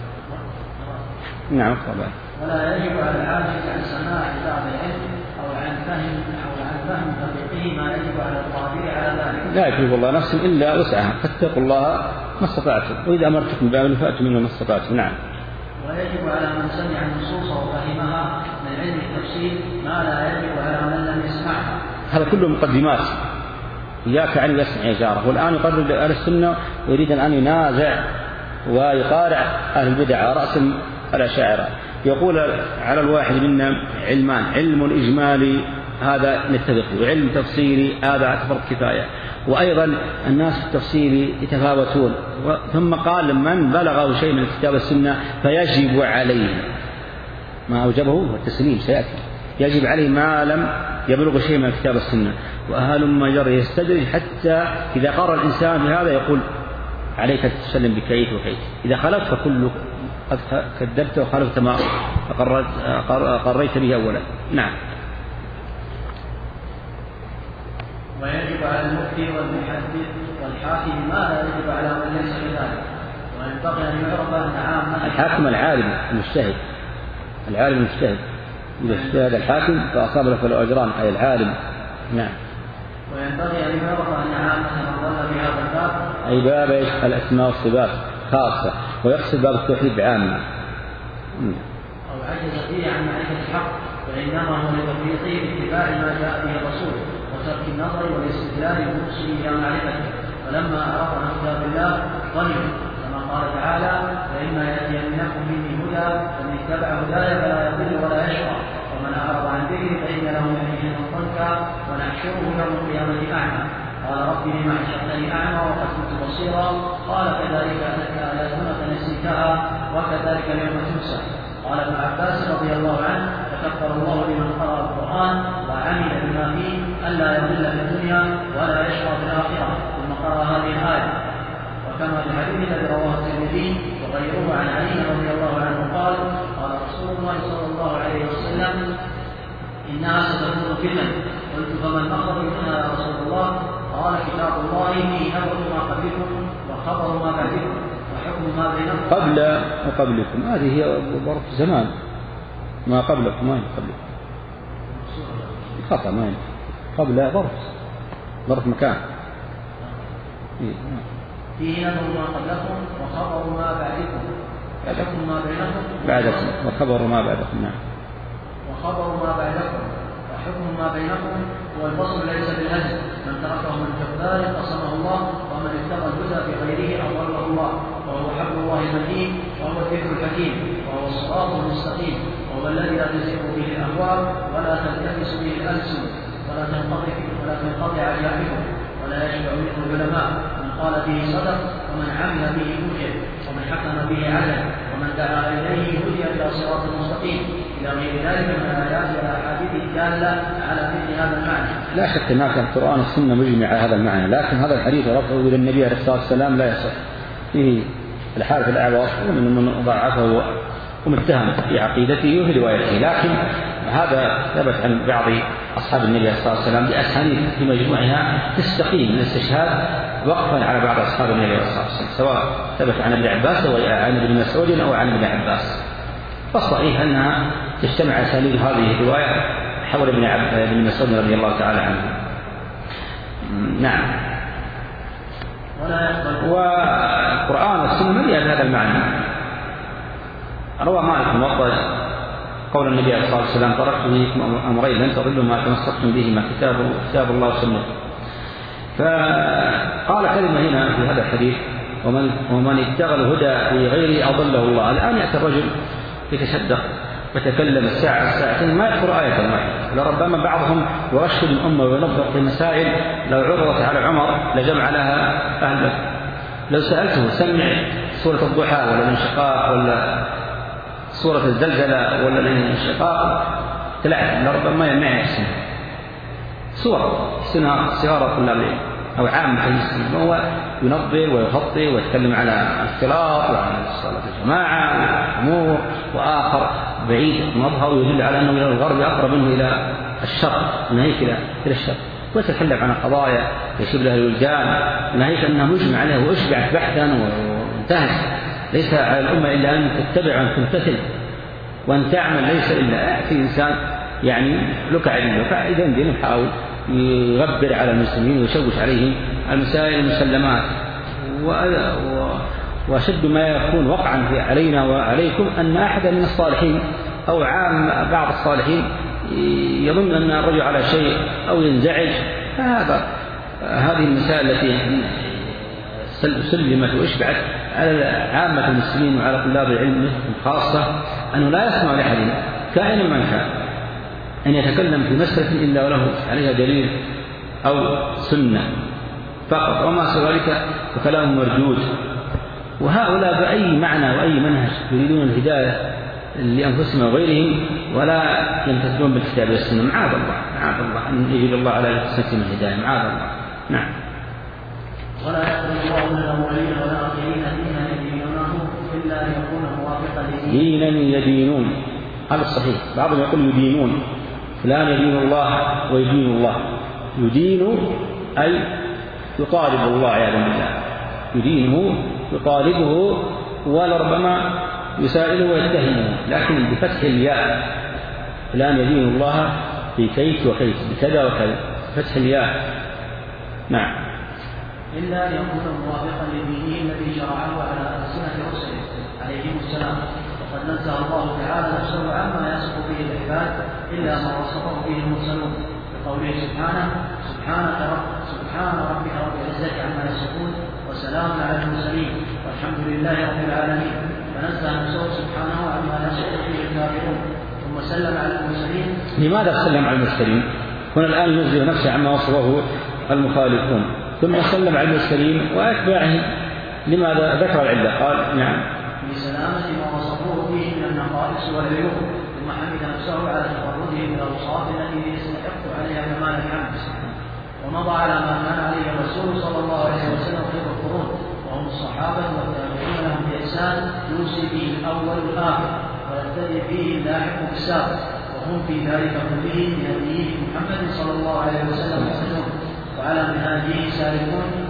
نعم أقرأ. ولا يجب على العاجز عن سماع بعض العلم أو عن فهم أو عن فهم تطبيقه ما يجب على القادر على ذلك. لا يكلف الله نفسا إلا وسعها، فاتقوا الله ما استطعتم، وإذا أمرتكم بأمر فأتوا منه ما استطعتم. نعم. ويجب على من سمع النصوص وفهمها من علم التفسير ما لا يجب على من لم يسمعها. هذا كله مقدمات. إياك أن يسمع جاره. والآن يقرر أهل السنة ويريد أن ينازع ويقارع أهل البدع على رأس الأشاعرة. يقول على الواحد منا علمان: علم إجمالي هذا نتفق، وعلم تفصيلي هذا أكبر كفاية. وأيضا الناس في التفصيل يتفاوتون. ثم قال: من بلغه شيء من الكتاب والسنة فيجب عليه ما أوجبه والتسليم سيأتي، يجب عليه ما لم يبلغ شيء من الكتاب والسنة. وأهل ما جر يستدرج حتى إذا قرر الإنسان بهذا يقول: عليك تسلم بكيت وكيت. إذا خالفت فكل قد كذبت وخالفت ما قريت به أولا. نعم. ويجب على المفتي والمحدث والحاكم ما لا يجب على من ليس بذلك. وينبغي أن يعرف أن عامة الحاكم العالم المجتهد، العالم المجتهد إذا اجتهد الحاكم فأصاب له فله أجران، أي العالم. نعم. وينبغي أن يعرف أن عامة من ضل بهذا الباب أي باب الأسماء والصفات خاصة، ويقصد باب التوحيد عامة. أو عجز فيه عن معرفة الحق، وإنما هو لتفريطه باتباع ما جاء به الرسول وترك النظر والاستدلال بالنص إلى معرفته. فلما عرف عن كتاب الله ظلم، كما قال تعالى: فإما يأتينكم مني هدى فمن اتبع هداي فلا يضل ولا يشقى ومن أعرض عن ذكري فإن له معيشة ضنكا ونحشره يوم القيامة أعمى. قال: رب لم حشرتني أعمى وقد كنت بصيرا. قال: كذلك أتتك آياتنا فنسيتها وكذلك اليوم تنسى. قال ابن عباس رضي الله عنه: تكبر الله لمن قرأ القرآن وعمل بما فيه ألا يضل في الدنيا ولا يشقى في الآخرة. ثم قرأ هذه الآية. وكما في الحديث الذي رواه الترمذي وغيره عن علي رضي الله عنه قال: قال رسول الله صلى الله عليه وسلم: إنها ستكون فتن. قلت: فما المخرج منها يا رسول الله؟ قال: كتاب الله فيه نبأ ما قبلكم وخبر ما بعدكم وحكم ما بينكم قبل وقبلكم، هذه هي ظرف زمان، ما قبلكم ما هي قبلكم خطأ، ما هي قبل ظرف ظرف مكان. فيه نذر ما قبلكم وخبر ما بعدكم وحكم ما بينكم بعدكم وخبر ما بعدكم. نعم. وخبر ما بعدكم وحكم ما بينكم والفصل ليس بالهزل، من تركه من جبار قسمه الله، ومن ابتغى الهدى في غيره أضله الله، وهو حبل الله المتين، وهو الذكر الحكيم، وهو الصراط المستقيم، وهو الذي لا تزيغ به الأهواء ولا تلتبس به الألسن ولا تنقطع ولا تنقطع عجائبه ولا يشبع منه العلماء، من قال به صدق، ومن عمل به أجر، ومن حكم به عدل، ومن دعا إليه هدي إلى صراط مستقيم، إلى غير ذلك من الآيات والأحاديث الدالة على مثل هذا المعنى. لا شك أن القرآن والسنة مجمع على هذا المعنى، لكن هذا الحديث رفعه إلى النبي عليه الصلاة والسلام لا يصح، فيه الحارث الأعور ومن من ضعفه ومتهم في عقيدته وفي روايته، لكن هذا ثبت عن بعض أصحاب النبي عليه الصلاة والسلام بأسانيد في مجموعها تستقيم من الاستشهاد وقفا على بعض أصحاب النبي عليه الصلاة والسلام، سواء ثبت عن ابن عباس أو عن ابن مسعود أو عن ابن عباس، فالصحيح أنها تجتمع أسانيد هذه الرواية حول ابن ابن مسعود رضي الله تعالى عنه. نعم. والقرآن والسنة مليئة بهذا المعنى. روى مالك موطأ قول النبي عليه الصلاة والسلام: تركت فيكم أمرين لن تضلوا ما تمسكتم بهما، كتاب كتاب الله وسنته. فقال كلمة هنا في هذا الحديث: ومن ومن ابتغى الهدى في غيره أضله الله. الآن يأتي الرجل يتشدق يتكلم الساعة الساعتين ما يذكر آية واحدة، لربما بعضهم يرشد الأمة وينظر في مسائل لو عرضت على عمر لجمع لها أهله. لو سألته سمع سورة الضحى ولا الانشقاق ولا سورة الزلزلة ولا الانشقاق تلعب لربما ما يمنع السنة سورة سنة صغار كل الليل أو عامة السنة، وهو ينظر ويخطي ويتكلم على الاختلاط وعلى الصلاة الجماعة والأمور، وآخر بعيد مظهر يدل على أنه إلى الغرب أقرب منه إلى الشرق، ناهيك إلى إلى الشرق، ويتكلم عن قضايا يشير لها الولدان، ناهيك أنها مجمع عليها وأشبعت بحثا وانتهت. ليس على الأمة إلا أن تتبع وأن تمتثل وأن تعمل، ليس إلا يأتي إنسان يعني لك علم فإذا دين يحاول يغبر على المسلمين ويشوش عليهم المسائل المسلمات. وأشد ما يكون وقعا علينا وعليكم أن أحد من الصالحين أو عام بعض الصالحين يظن أن الرجل على شيء أو ينزعج، فهذا هذه المسائل التي سلمت واشبعت على عامة المسلمين وعلى طلاب العلم خاصة أنه لا يسمع لأحد كائنا من كان أن يتكلم في مسألة إلا وله عليها دليل أو سنة فقط، وما سوى ذلك وكلام مردود. وهؤلاء بأي معنى وأي منهج يريدون الهداية لأنفسهم وغيرهم ولا يمتثلون بالكتاب والسنة. معاذ الله معاذ الله أن يجعل الله على لسانهم الهداية، معاذ الله. نعم. ولا يقبل الله من الأولين ولا آخرين دينا يدينونه إلا أن يكون موافقا دينا يدينون، هذا الصحيح. بعضهم يقول يدينون، فلان يدين الله ويدين الله. يدين أي يطالب الله عياذا بالله، يدينه يطالبه ولربما يسائله ويتهمه، لكن بفتح الياء، فلان يدين الله في كيت وكيت بكذا وكذا، فتح الياء. نعم. إلا أن يكون موافقا لدينه الذي شرعه على ألسنة رسله عليهم السلام، وقد نزه الله تعالى نفسه عما يصف به العباد إلا ما وصفه به المرسلون، بقوله سبحانه: سبحانك رب سبحان ربك رب العزة عما يصفون وسلام على المرسلين والحمد لله رب العالمين. فنزه نفسه سبحانه عما يصف به الكافرون ثم سلم على المرسلين. لماذا سلم على المرسلين؟ هنا الآن ينزه نفسه عما وصفه المخالفون ثم سلم على المرسلين وأتباعهم. لماذا ذكر العلة؟ قال: نعم، لسلامة ما وصفوه به من النقائص والعيوب، ثم حمد نفسه على تفرده بالأوصاف التي يستحق عليها كمال الحمد، ومضى على ما كان عليه الرسول صلى الله عليه وسلم خير القرون، وهم الصحابة والتابعون لهم بإحسان، يوصي به الأول والآخر ويقتدي به اللاحق بالسابق، وهم في ذلك كله بهديه محمد صلى الله عليه وسلم يهتدون وعلى منهاجه سالكون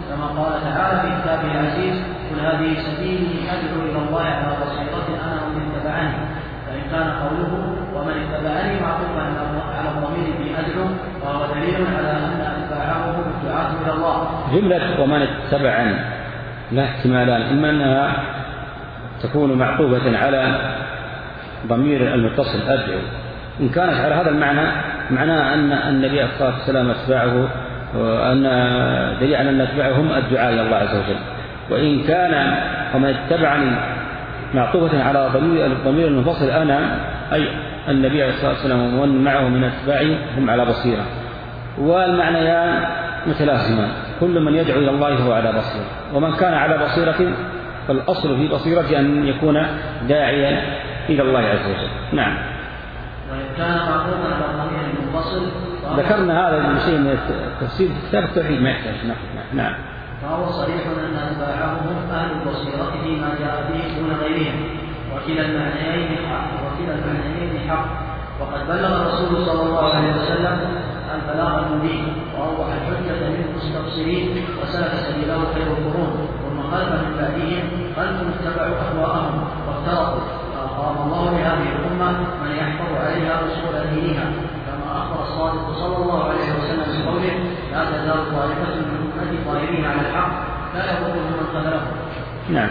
كما قال تعالى في كتابه العزيز: قل هذه سبيلي أدعو إلى الله على بصيرة أنا ومن اتبعني. فإن كان قوله ومن اتبعني معطوفا على الضمير في أدعو فهو دليل على أن أتباعه الدعاة إلى الله. جملة ومن اتبعني لا احتمالان: إما أنها تكون معطوفة على ضمير المتصل أدعو، إن كانت على هذا المعنى معناه أن النبي صلى الله عليه وسلم أتباعه، وأن دليل على أن أتباعهم الدعاء إلى الله عز وجل. وإن كان ومن اتبعني معطوفة على الضمير المنفصل أنا، أي النبي صلى الله عليه وسلم ومن معه من أتباعه هم على بصيرة، والمعنيان متلازمان، كل من يدعو إلى الله فهو على بصيرة، ومن كان على بصيرة فالأصل في بصيرة أن يكون داعيا إلى الله عز وجل. نعم. وإن كان معطوفا على الضمير المنفصل ذكرنا هذا الشيء من التفسير في كتاب التوحيد ما يحتاج. نعم. فهو صريح أن أتباعهم أهل البصيرة فيما جاء به دون غيرهم، وكلا المعنيين حق وكلا المعنيين حق. وقد بلغ الرسول صلى الله عليه وسلم البلاغ المبين وأوضح الحجة للمستبصرين وسلك سبيله خير القرون، ثم خلف من بعدهم خلف اتبعوا أهواءهم وافترقوا، فأقام الله لهذه الأمة من يحفظ عليها أصول دينها، كما أخبر الصادق صلى الله عليه وسلم بقوله: لا تزال طائفة من أمتي ظاهرين على الحق لا يضرهم من خذلهم. نعم.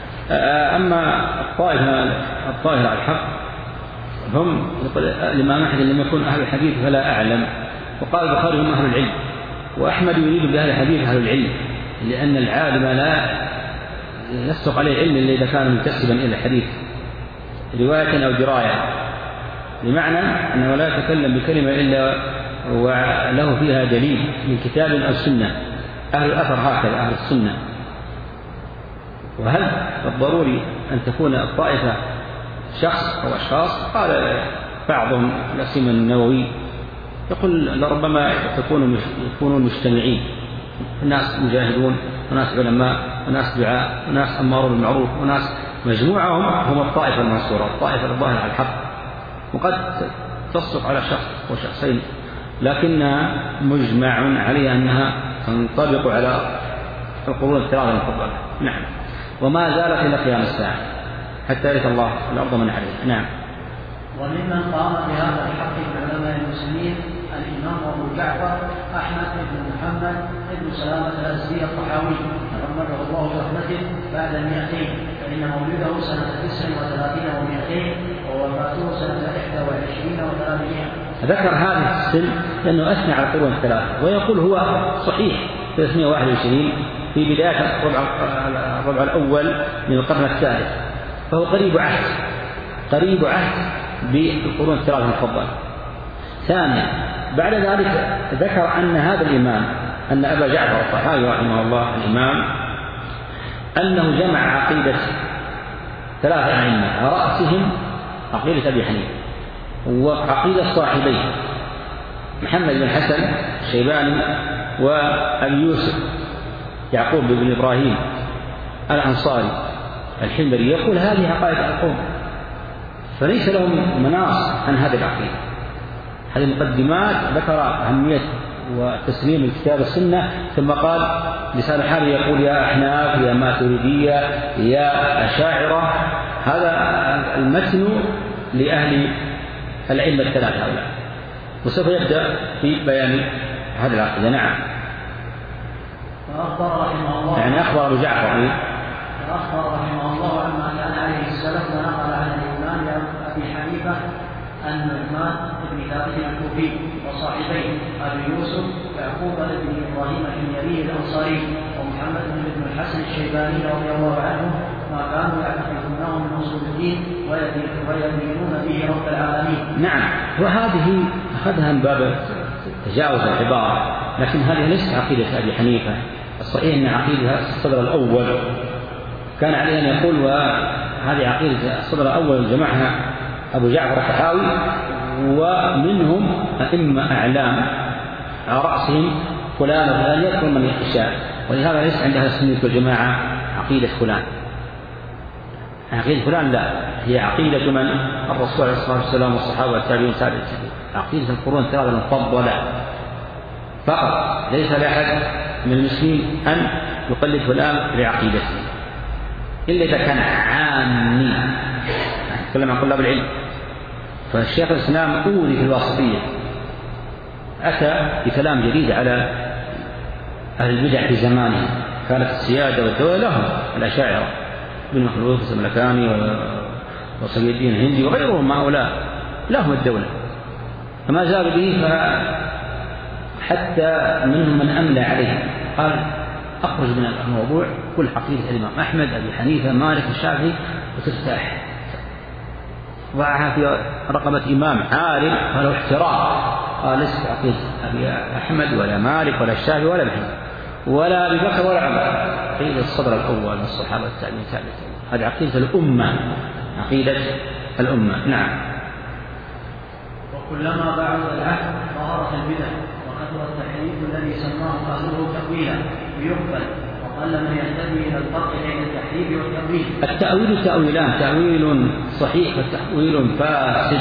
أما الطائفة الطائفة على الحق هم الإمام أحمد لم يكن أهل الحديث فلا أعلم، وقال البخاري هم أهل العلم، وأحمد يريد بأهل الحديث أهل العلم، لأن العالم لا يصدق عليه علم إلا إذا كان منتسبا إلى الحديث رواية أو دراية، بمعنى أنه لا يتكلم بكلمة إلا وله فيها دليل من كتاب أو سنة. أهل الأثر هكذا، أهل السنة. وهل الضروري أن تكون الطائفة شخص أو أشخاص؟ قال بعضهم الأسيم النووي يقول لربما تكون يكونون مجتمعين، الناس مجاهدون وناس علماء وناس دعاء وناس أمارون بالمعروف وناس مجموعهم هم الطائفة المنصورة، الطائفة الظاهرة على الحق، وقد تصدق على شخص وشخصين لكنها مجمع عليها أنها تنطبق على القرون الثلاثة المفضلة. نعم. وما زالت إلى قيام الساعة حتى يرث الله الأرض من عليها. نعم. وممن قام بهذا الحق من علماء المسلمين الإمام أبو جعفر أحمد بن محمد بن سلامة الأزدي الطحاوي تغمده الله برحمته بعد المئتين، فإن مولده سنة تسع وثلاثين ومئتين ووفاته سنة إحدى وعشرين وثلاثمائة. ذكر هذه السن لأنه أثنى على القرون الثلاثة، ويقول هو صحيح ثلاثمائة وواحد وعشرين في بداية الربع, الربع الأول من القرن الثالث، فهو قريب عهد قريب عهد بالقرون الثلاثة المفضلة. ثانيا بعد ذلك ذكر أن هذا الإمام أن أبا جعفر الطحاوي رحمه الله الإمام أنه جمع عقيدة ثلاثة أئمة على رأسهم عقيدة أبي حنيفة وعقيدة صاحبيه محمد بن حسن الشيباني وأبي يوسف يعقوب بن إبراهيم الأنصاري الحنبلي. يقول هذه عقائد القوم، فليس لهم مناص عن هذه العقيدة. هذه المقدمات ذكر أهمية وتسليم الكتاب والسنة، ثم قال لسان حاله يقول يا أحناف يا ماتريدية يا أشاعرة. هذا المتن لأهل العلم الثلاثة هؤلاء، وسوف يبدأ في بيان هذه العقيدة. نعم. فأخبر رحمه الله يعني أخبر أبو جعفر فأخبر رحمه الله عما كان عليه السلف ونقل عن الإمام أبي حنيفة أن النعمان بن ثابت الكوفي وصاحبيه أبي يوسف يعقوب بن إبراهيم الحميري الأنصاري ومحمد بن الحسن الشيباني رضي الله عنهم ما كانوا يعتقدونه من أصول الدين ويدينون به رب العالمين. نعم. وهذه أخذها من باب تجاوز العبارة، لكن هذه ليست عقيدة أبي حنيفة. الصحيح أن عقيدة الصدر الأول كان عليه أن يقول وهذه عقيدة الصدر الأول جمعها أبو جعفر الطحاوي ومنهم أئمة أعلام على رأسهم فلان وفلان يذكر من يشاء، ولهذا ليس عند أهل السنة والجماعة عقيدة فلان. عقيدة فلان لا، هي عقيدة من الرسول عليه الصلاة والسلام والصحابة والتابعين عقيدة القرون الثلاثة المفضلة فقط، ليس لأحد من المسلمين أن يقلد فلان بعقيدته إلا إذا كان عامي. نتكلم عن طلاب العلم. فالشيخ الإسلام أوري في الواسطية أتى بكلام جديد على أهل البدع في زمانه. كانت السيادة والدولة لهم الأشاعرة بن مخلوق السملكاني وصفي الدين الهندي وغيرهم هؤلاء لهم الدولة، فما زالوا به، حتى منهم من أملى عليه قال أخرج من الموضوع كل حقيقة الإمام أحمد أبي حنيفة مالك الشافعي وترتاح. وضعها في رقبة إمام عالم فله احترام، قال ليس عقيدة أبي أحمد ولا مالك ولا الشافعي ولا أبي حنيفة ولا أبي بكر ولا عمر، عقيدة الصدر الأول من الصحابة التابعين التابعين. هذه عقيدة الأمة، عقيدة الأمة. نعم. وكلما بعد العهد ظهرت البدع وكثر التحريف الذي سماه أهله تأويلا ليقبل، وقل من يهتدي إلى الفرق بين التحريف والتأويل. التأويل تأويلان، تأويل صحيح وتأويل فاسد.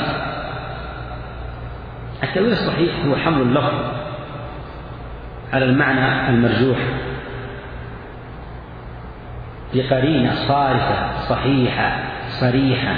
التأويل الصحيح هو حمل اللفظ على المعنى المرجوح بقرينة صارفة صحيحة صريحة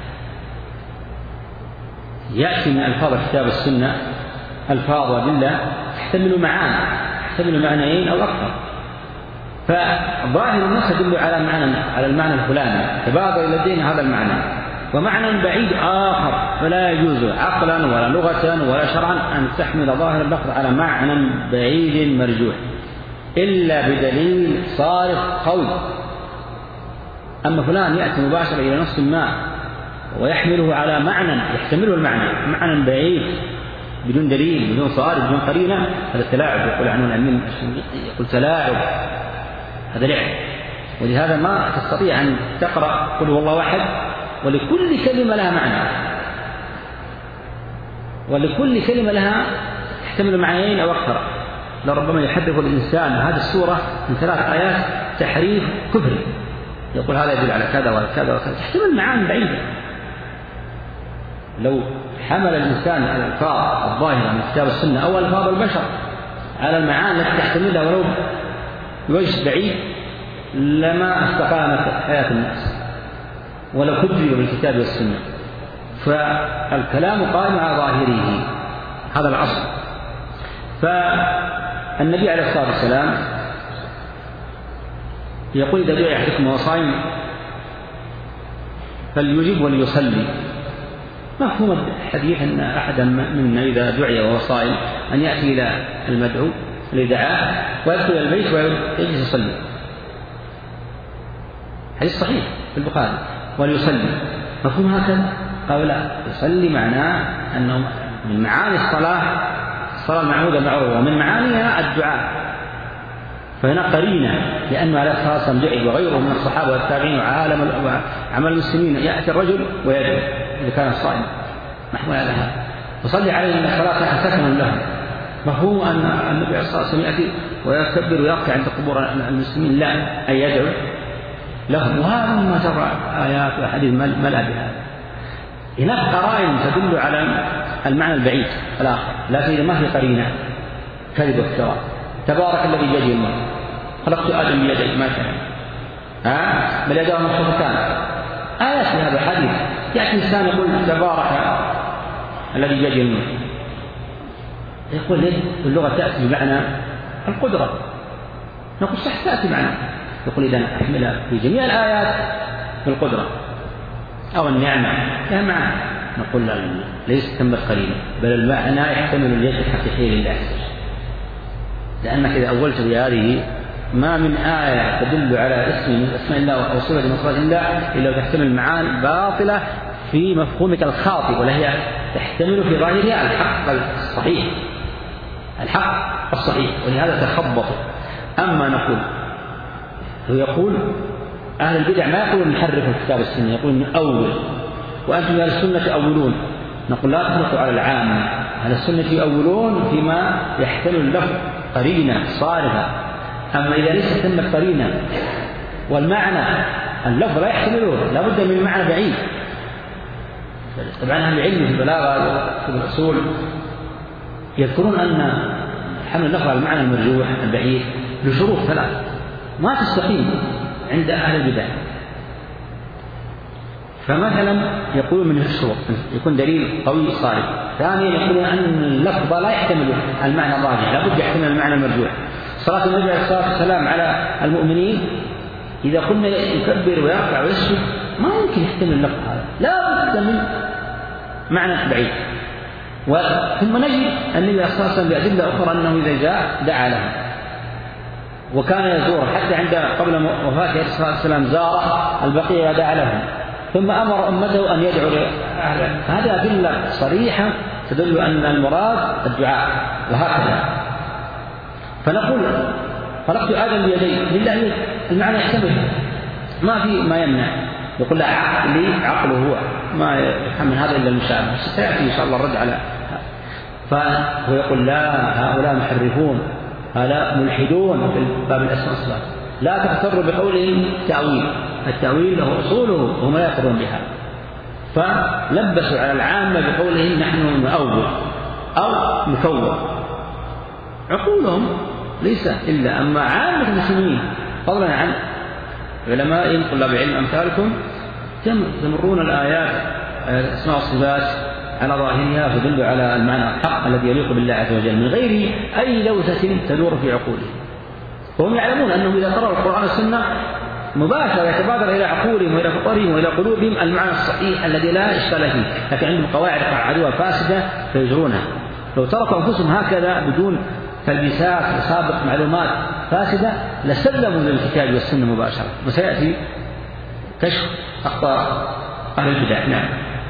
يأتي من ألفاظ الكتاب والسنة ألفاظ بالله تحتمل معاني، تحتمل معنيين أو أكثر، فظاهر النص يدل على معنى على المعنى الفلاني، تبادر لدينا هذا المعنى ومعنى بعيد آخر، فلا يجوز عقلا ولا لغة ولا شرعا أن تحمل ظاهر اللفظ على معنى بعيد مرجوح إلا بدليل صارف قوي. أما فلان يأتي مباشرة إلى نص ما ويحمله على معنى يحتمله المعنى معنى بعيد بدون دليل بدون صارف بدون قرينة، هذا تلاعب. يقول عنه العلم يقول تلاعب، هذا لعب. ولهذا ما تستطيع أن تقرأ قل هو الله أحد ولكل كلمة لها معنى، ولكل كلمة لها تحتمل معنيين أو أكثر. لربما يحدث الإنسان هذه السورة من ثلاث آيات تحريف كفري، يقول هذا يدل على كذا وعلى كذا وكذا، تحتمل معاني بعيدة. لو حمل الإنسان الألفاظ الظاهرة من كتاب السنة أو ألفاظ البشر على المعاني التي تحتملها ولو بوجه بعيد لما استقامت حياة الناس ولو كذبوا بالكتاب والسنة. فالكلام قائم على ظاهره، هذا الأصل. فالنبي عليه الصلاة والسلام يقول إذا دعي أحدكم وهو صائم فليجب وليصلي. مفهوم الحديث أن أحدا منا إذا دعي وهو صائم أن يأتي إلى المدعو الذي دعاه ويدخل إلى البيت ويجلس يصلي. حديث صحيح في البخاري. وليصلي مفهوم هكذا؟ قالوا لا، يصلي معناه أنه من معاني الصلاة الصلاة المعمودة معروفة ومن معانيها الدعاء، فهنا قرينة لأنه عليه الصلاة والسلام دعي وغيره من الصحابة والتابعين وعالم وعمل المسلمين يأتي الرجل ويدعو إذا كان الصائم محمول على هذا وصلي عليه أن الصلاة سكن لهم. مفهوم أن النبي عليه الصلاة والسلام يأتي ويكبر ويركع عند قبور المسلمين؟ لا، أن يدعو لهم. وهذا ما جرى آيات وحديث ملأ بهذا. هناك قرائن تدل على المعنى البعيد الآخر، لكن إذا ما في قرينة كذب وافتراء. تبارك الذي بيده الملك خلقت آدم بيديه ما كان ها بل يداه مبسوطتان. آيات في هذا الحديث. يأتي إنسان يقول تبارك الذي بيده الملك، يقول ليه اللغة تأتي بمعنى القدرة، نقول صح تأتي معنى، يقول إذا أحملها في جميع الآيات في القدرة أو النعمة لها معنى، نقول ليس تمت قليلا بل المعنى يحتمل اليد الحقيقية لله، لأنك إذا أولت بهذه ما من آية تدل على اسم من أسماء الله أو صفة من صفات الله إلا وتحتمل معاني باطلة في مفهومك الخاطئ، ولا هي تحتمل في ظاهرها الحق الصحيح الحق الصحيح ولهذا تخبطوا. أما نقول هو يقول أهل البدع ما يقولون نحرف الكتاب والسنة، يقولون نؤول، وأنتم أهل السنة تؤولون. نقول لا تطلقوا على العام، أهل السنة يؤولون فيما يحتمل اللفظ قرينة صارفة. أما إذا ليست تمت قرينة والمعنى اللفظ لا يحتمله لا بد من معنى بعيد. طبعا أهل العلم في البلاغة في الأصول يذكرون أن حمل اللفظ على المعنى المرجوح البعيد لشروط ثلاث ما تستقيم عند أهل البدع. فمثلا يقول من الشروط يكون دليل قوي صارف. ثانيا يقولون أن اللفظ لا يحتمل المعنى الراجح، لا بد يحتمل المعنى المرجوح. صلاة النبي عليه الصلاة والسلام على المؤمنين إذا قلنا يكبر ويرفع ويسجد ما يمكن يحتمل اللفظ هذا، لا بد من معنى بعيد. ثم نجد النبي صلى الله عليه وسلم بأدلة أخرى أنه إذا جاء دعا لهم وكان يزور، حتى عند قبل وفاته عليه الصلاة والسلام زار البقيع ودعا لهم، ثم أمر أمته أن يدعوا لأهله. هذه أدلة صريحة تدل أن المراد الدعاء. وهكذا فنقول خلقت آدم بيدي لله المعنى يحتمل ما في ما يمنع. يقول لا عقلي عقله هو ما يفهم من هذا إلا المشابه، سيأتي إن شاء الله الرد على. فهو يقول لا هؤلاء محرفون، هؤلاء ملحدون في باب الأسماء والصفات، لا تغتروا بقولهم تأويل، التأويل له أصوله وهم لا يقرون بها. فلبسوا على العامة بقولهم نحن نؤول أو نكون، عقولهم ليس إلا. أما عامة المسلمين فضلا عن علماء طلاب علم أمثالكم تمرون الآيات الأسماء والصفات على ظاهرها تدل على المعنى الحق الذي يليق بالله عز وجل من غير أي لوثة تدور في عقولهم. وهم يعلمون أنهم إذا قرأوا القرآن والسنة مباشرة يتبادر إلى عقولهم وإلى فطرهم وإلى قلوبهم المعنى الصحيح الذي لا إشكال فيه، لكن عندهم قواعد قاعدوها فاسدة فيجرونها. لو تركوا أنفسهم هكذا بدون تلبيسات وسابق معلومات فاسدة لسلموا للكتاب والسنة مباشرة. وسيأتي كشف أخطاء أهل البدع. نعم.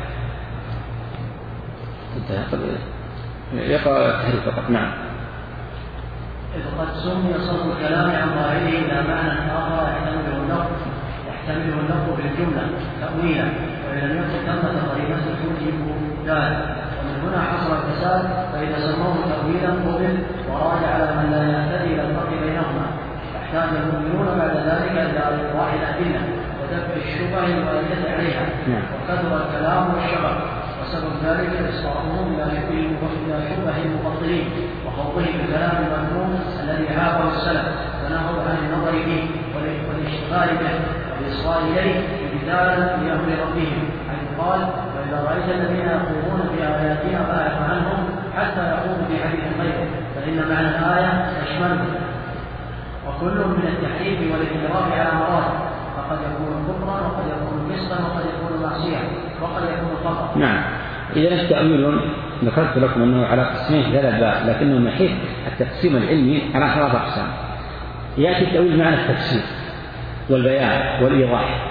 يقرأ التحريف فقط. نعم. إذ قد سمي صرف الكلام عن ظاهره إلى معنى آخر يحتمله اللفظ يحتمله اللفظ بالجملة تأويلا، وإن لم يكن ثمة قرينة توجب ذلك. ومن هنا حصل الفساد، فإذا سموه تأويلا قبل وراجع على من لا يهتدي إلى الفرق بينهما. يحتاج المؤمنون بعد ذلك إلى إيضاح الأدلة ودفع الشبه الواردة عليها، وكثر الكلام والشبه، وسبب ذلك إصرارهم إلى شبه المفضلين وخوضهم بالكلام المذموم الذي عابه السلف ونهوا عن النظر فيه والاشتغال به والإصغاء إليه امتثالا لأمر ربهم، حيث قال: وإذا رأيت الذين يقومون بآياتنا فأعرض عنهم حتى يقوموا بحديث غيره، فإن معنى الآية تشمله. وكل من التحريف والانحراف على مراتب، فقد يكون كفرا وقد يكون فسقا وقد يكون معصية وقد يكون خطأ. نعم. إذا التأويل ذكرت لكم أنه على قسمين ثلاث باب، لكنه من حيث التقسيم العلمي على ثلاث أقسام. يأتي التأويل معنى التفسير والبيان والإيضاح.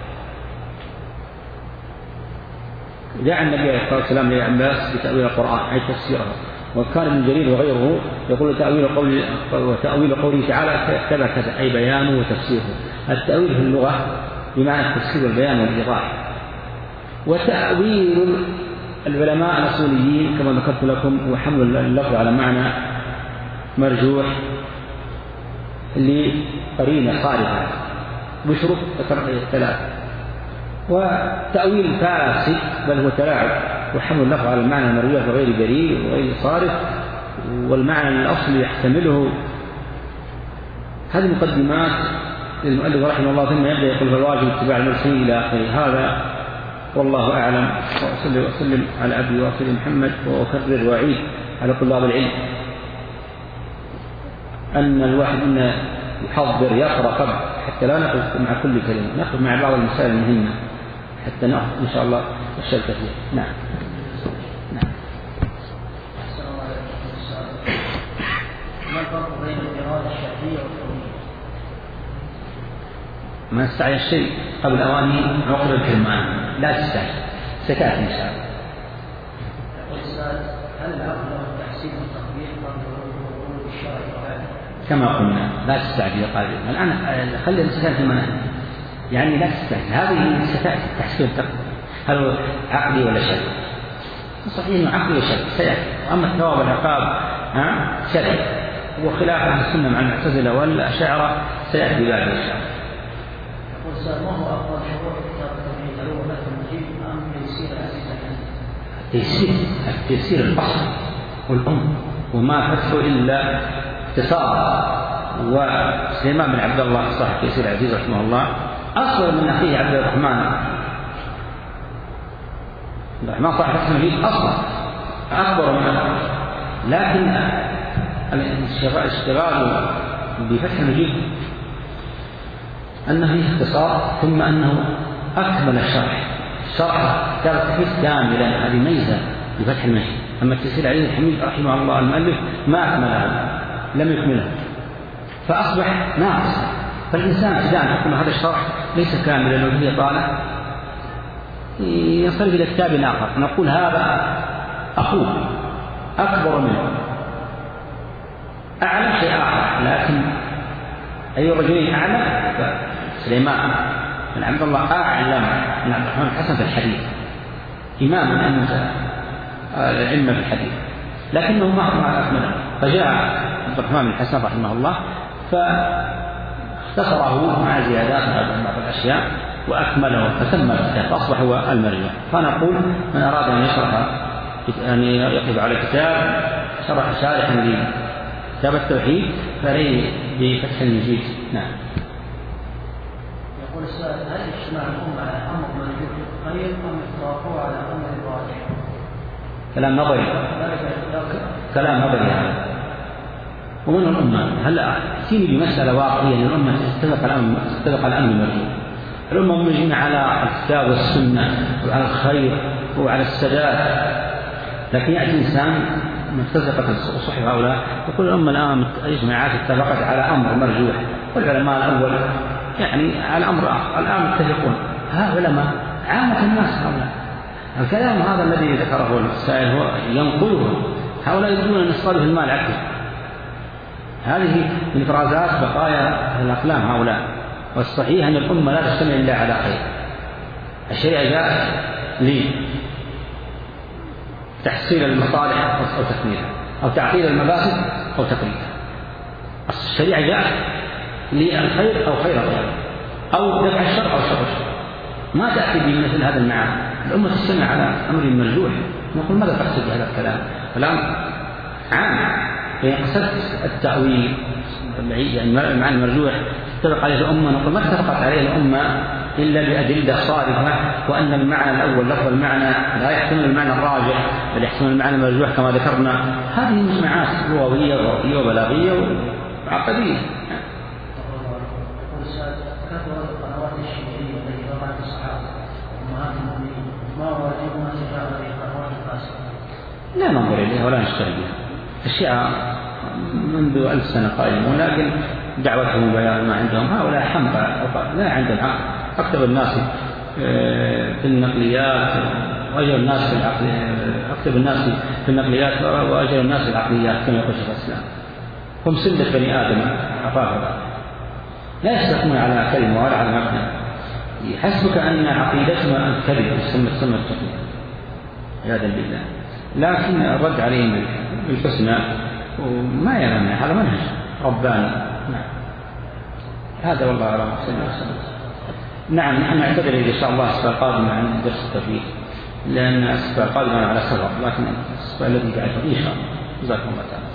دعا النبي عليه الصلاة والسلام لعباس بتأويل القرآن أي تفسيره، وكان ابن جرير وغيره يقول تأويل قول وتأويل قوله تعالى كذا كذا أي بيانه وتفسيره. التأويل في اللغة بمعنى التفسير والبيان والإيضاح. وتأويل العلماء الأصوليين كما ذكرت لكم وحمل اللفظ على معنى مرجوح لقرينة خارجة بشروط ثلاث. وتأويل فاسد بل هو تلاعب وحمل اللفظ على المعنى المرجوح بغير دليل وغير صارف والمعنى الأصلي يحتمله. هذه مقدمات للمؤلف رحمه الله، ثم يبدأ يقول فالواجب اتباع المرسلين إلى آخره. هذا والله أعلم. وأصلي وأسلم على عبدي ورسولي محمد. وأكرر وأعيد على طلاب العلم أن الواحد إن يحضر يقرأ قبل حتى لا نقف مع كل كلمة، نقف مع بعض المسائل المهمة حتى نأخذ إن شاء الله الشيء كثير. نعم. نعم. ما الفرق بين الإرادة الشرعية والكونية؟ ما تستعجل الشيء قبل أوانه عقب الحرمان، لا تستعجل، ستأتي إن شاء الله. يقول السائل: هل العقل والتحسين والتطبيق قبل ورود الشرع وهذا؟ كما قلنا لا تستعجل قادم. الآن خلي الإنسان في منهج، يعني لا تستعجل. هذه ستأتي التحسين والتطبيق، هل هو عقلي ولا شرعي؟ صحيح إنه عقلي وشرعي سيأتي. وأما الثواب والعقاب ها شرعي، وخلاف أهل السنة مع المعتزلة والأشاعرة سيأتي بعد إن شاء الله. ما هو أفضل شروط كتاب التوحيد؟ هل هو فتح المجيد أم تيسير العزيز الحميد؟ التيسير التيسير البحر والأم، وما فتح إلا اختصار وسليمان بن عبد الله صاحب تيسير العزيز رحمه الله أصغر من أخيه عبد الرحمن عبد الرحمن صاحب فتح المجيد أصغر أكبر من أخيه، لكن الاشتغال بفتح المجيد أنه فيه اختصار، ثم أنه أكمل الشرح شرح كتاب التحفيظ كاملا، هذه ميزة بفتح المجيد. أما التيسير العزيز الحميد رحمه الله المؤلف ما أكمله، لم يكمله، فأصبح ناقص. فالإنسان إذا حكم هذا الشرح ليس كاملا وهي طالع ينصرف إلى كتاب آخر، نقول هذا أخوه أكبر منه أعلم شيء آخر، لكن أي رجلين أعلم؟ سليمان بن عبد الله أعلم من عبد الرحمن الحسن في الحديث، إمام من أئمة العلم في الحديث، لكنه ما أكمله. فجاء عبد الرحمن بن الحسن رحمه الله فاختصره مع زيادات بعض الأشياء وأكمله فتم الكتاب، أصبح هو المرجع. فنقول من أراد أن يشرح أن يقف على كتاب شرح شارحا لكتاب التوحيد فليه بفتح المجيد. نعم. يقول السائل: هل اجتماع الأمة على أمر مرجوح خير أم افتراقه على أمر راجح؟ كلام نظري، كلام نظري هذا. ومن الأمة هلا تأتيني بمسألة واقعية أن الأمة تتفق الأمر تتفق الأمر المرجوح. الأمة مجمعة على الكتاب والسنة وعلى الخير وعلى السداد، لكن يأتي إنسان متفقة صحف هؤلاء يقول الأمة الآن إجماعات اتفقت على أمر مرجوح، والعلماء الأول يعني على أمر آخر، الآن متفقون. هؤلاء عامة الناس هؤلاء. الكلام هذا الذي ذكره السائل هو ينقله، هؤلاء يريدون أن يصطادوا في المال عكس. هذه من إفرازات بقايا الأقلام هؤلاء. والصحيح أن الأمة لا تجتمع إلا على خير. الشريعة جاءت لتحصيل المصالح أو تكميلها، أو تعطيل المفاسد أو تقليدها. الشريعة جاءت للخير أو خير الخير، أو دفع الشر أو شر الشر. ما تأتي بمثل هذا المعنى. الأمة تجتمع على أمر مرجوح. نقول ماذا تقصد بهذا الكلام؟ كلام عام. فإن قصدت التأويل يعني المعنى المرجوح اتفق عليه الأمة، نقول ما اتفقت عليه الأمة إلا بأدلة صارفة، وأن المعنى الأول لفظ المعنى لا يحتمل المعنى الراجح بل يحتمل المعنى المرجوح كما ذكرنا. هذه مجمعات لغوية وعرفية وبلاغية وعقدية. لا ننظر إليها ولا نشتغل بها. الشيعة منذ ألف سنة قائمون، لكن دعوتهم وبيان ما عندهم هؤلاء حمقى لا عندهم عقل. أكثر الناس في النقليات وأجر الناس في العقل، أكثر الناس في النقليات وأجر الناس في العقليات كما يقول شيخ الإسلام. هم سلة بني آدم عفافة لا يستقيمون على كلمة ولا على مبنى. يحسبك أن عقيدتهم الكذب تسمى تسمى التقية عياذا بالله، لكن الرد عليهم بالحسنى وما يرون هذا منهج رباني. نعم. هذا والله أعلم. نعم نحن نعتذر إن شاء الله الأسبوع القادم عن درس التوحيد، لأن الأسبوع القادم على سفر، لكن الأسبوع الذي بعده إن شاء الله. جزاكم الله تعالى.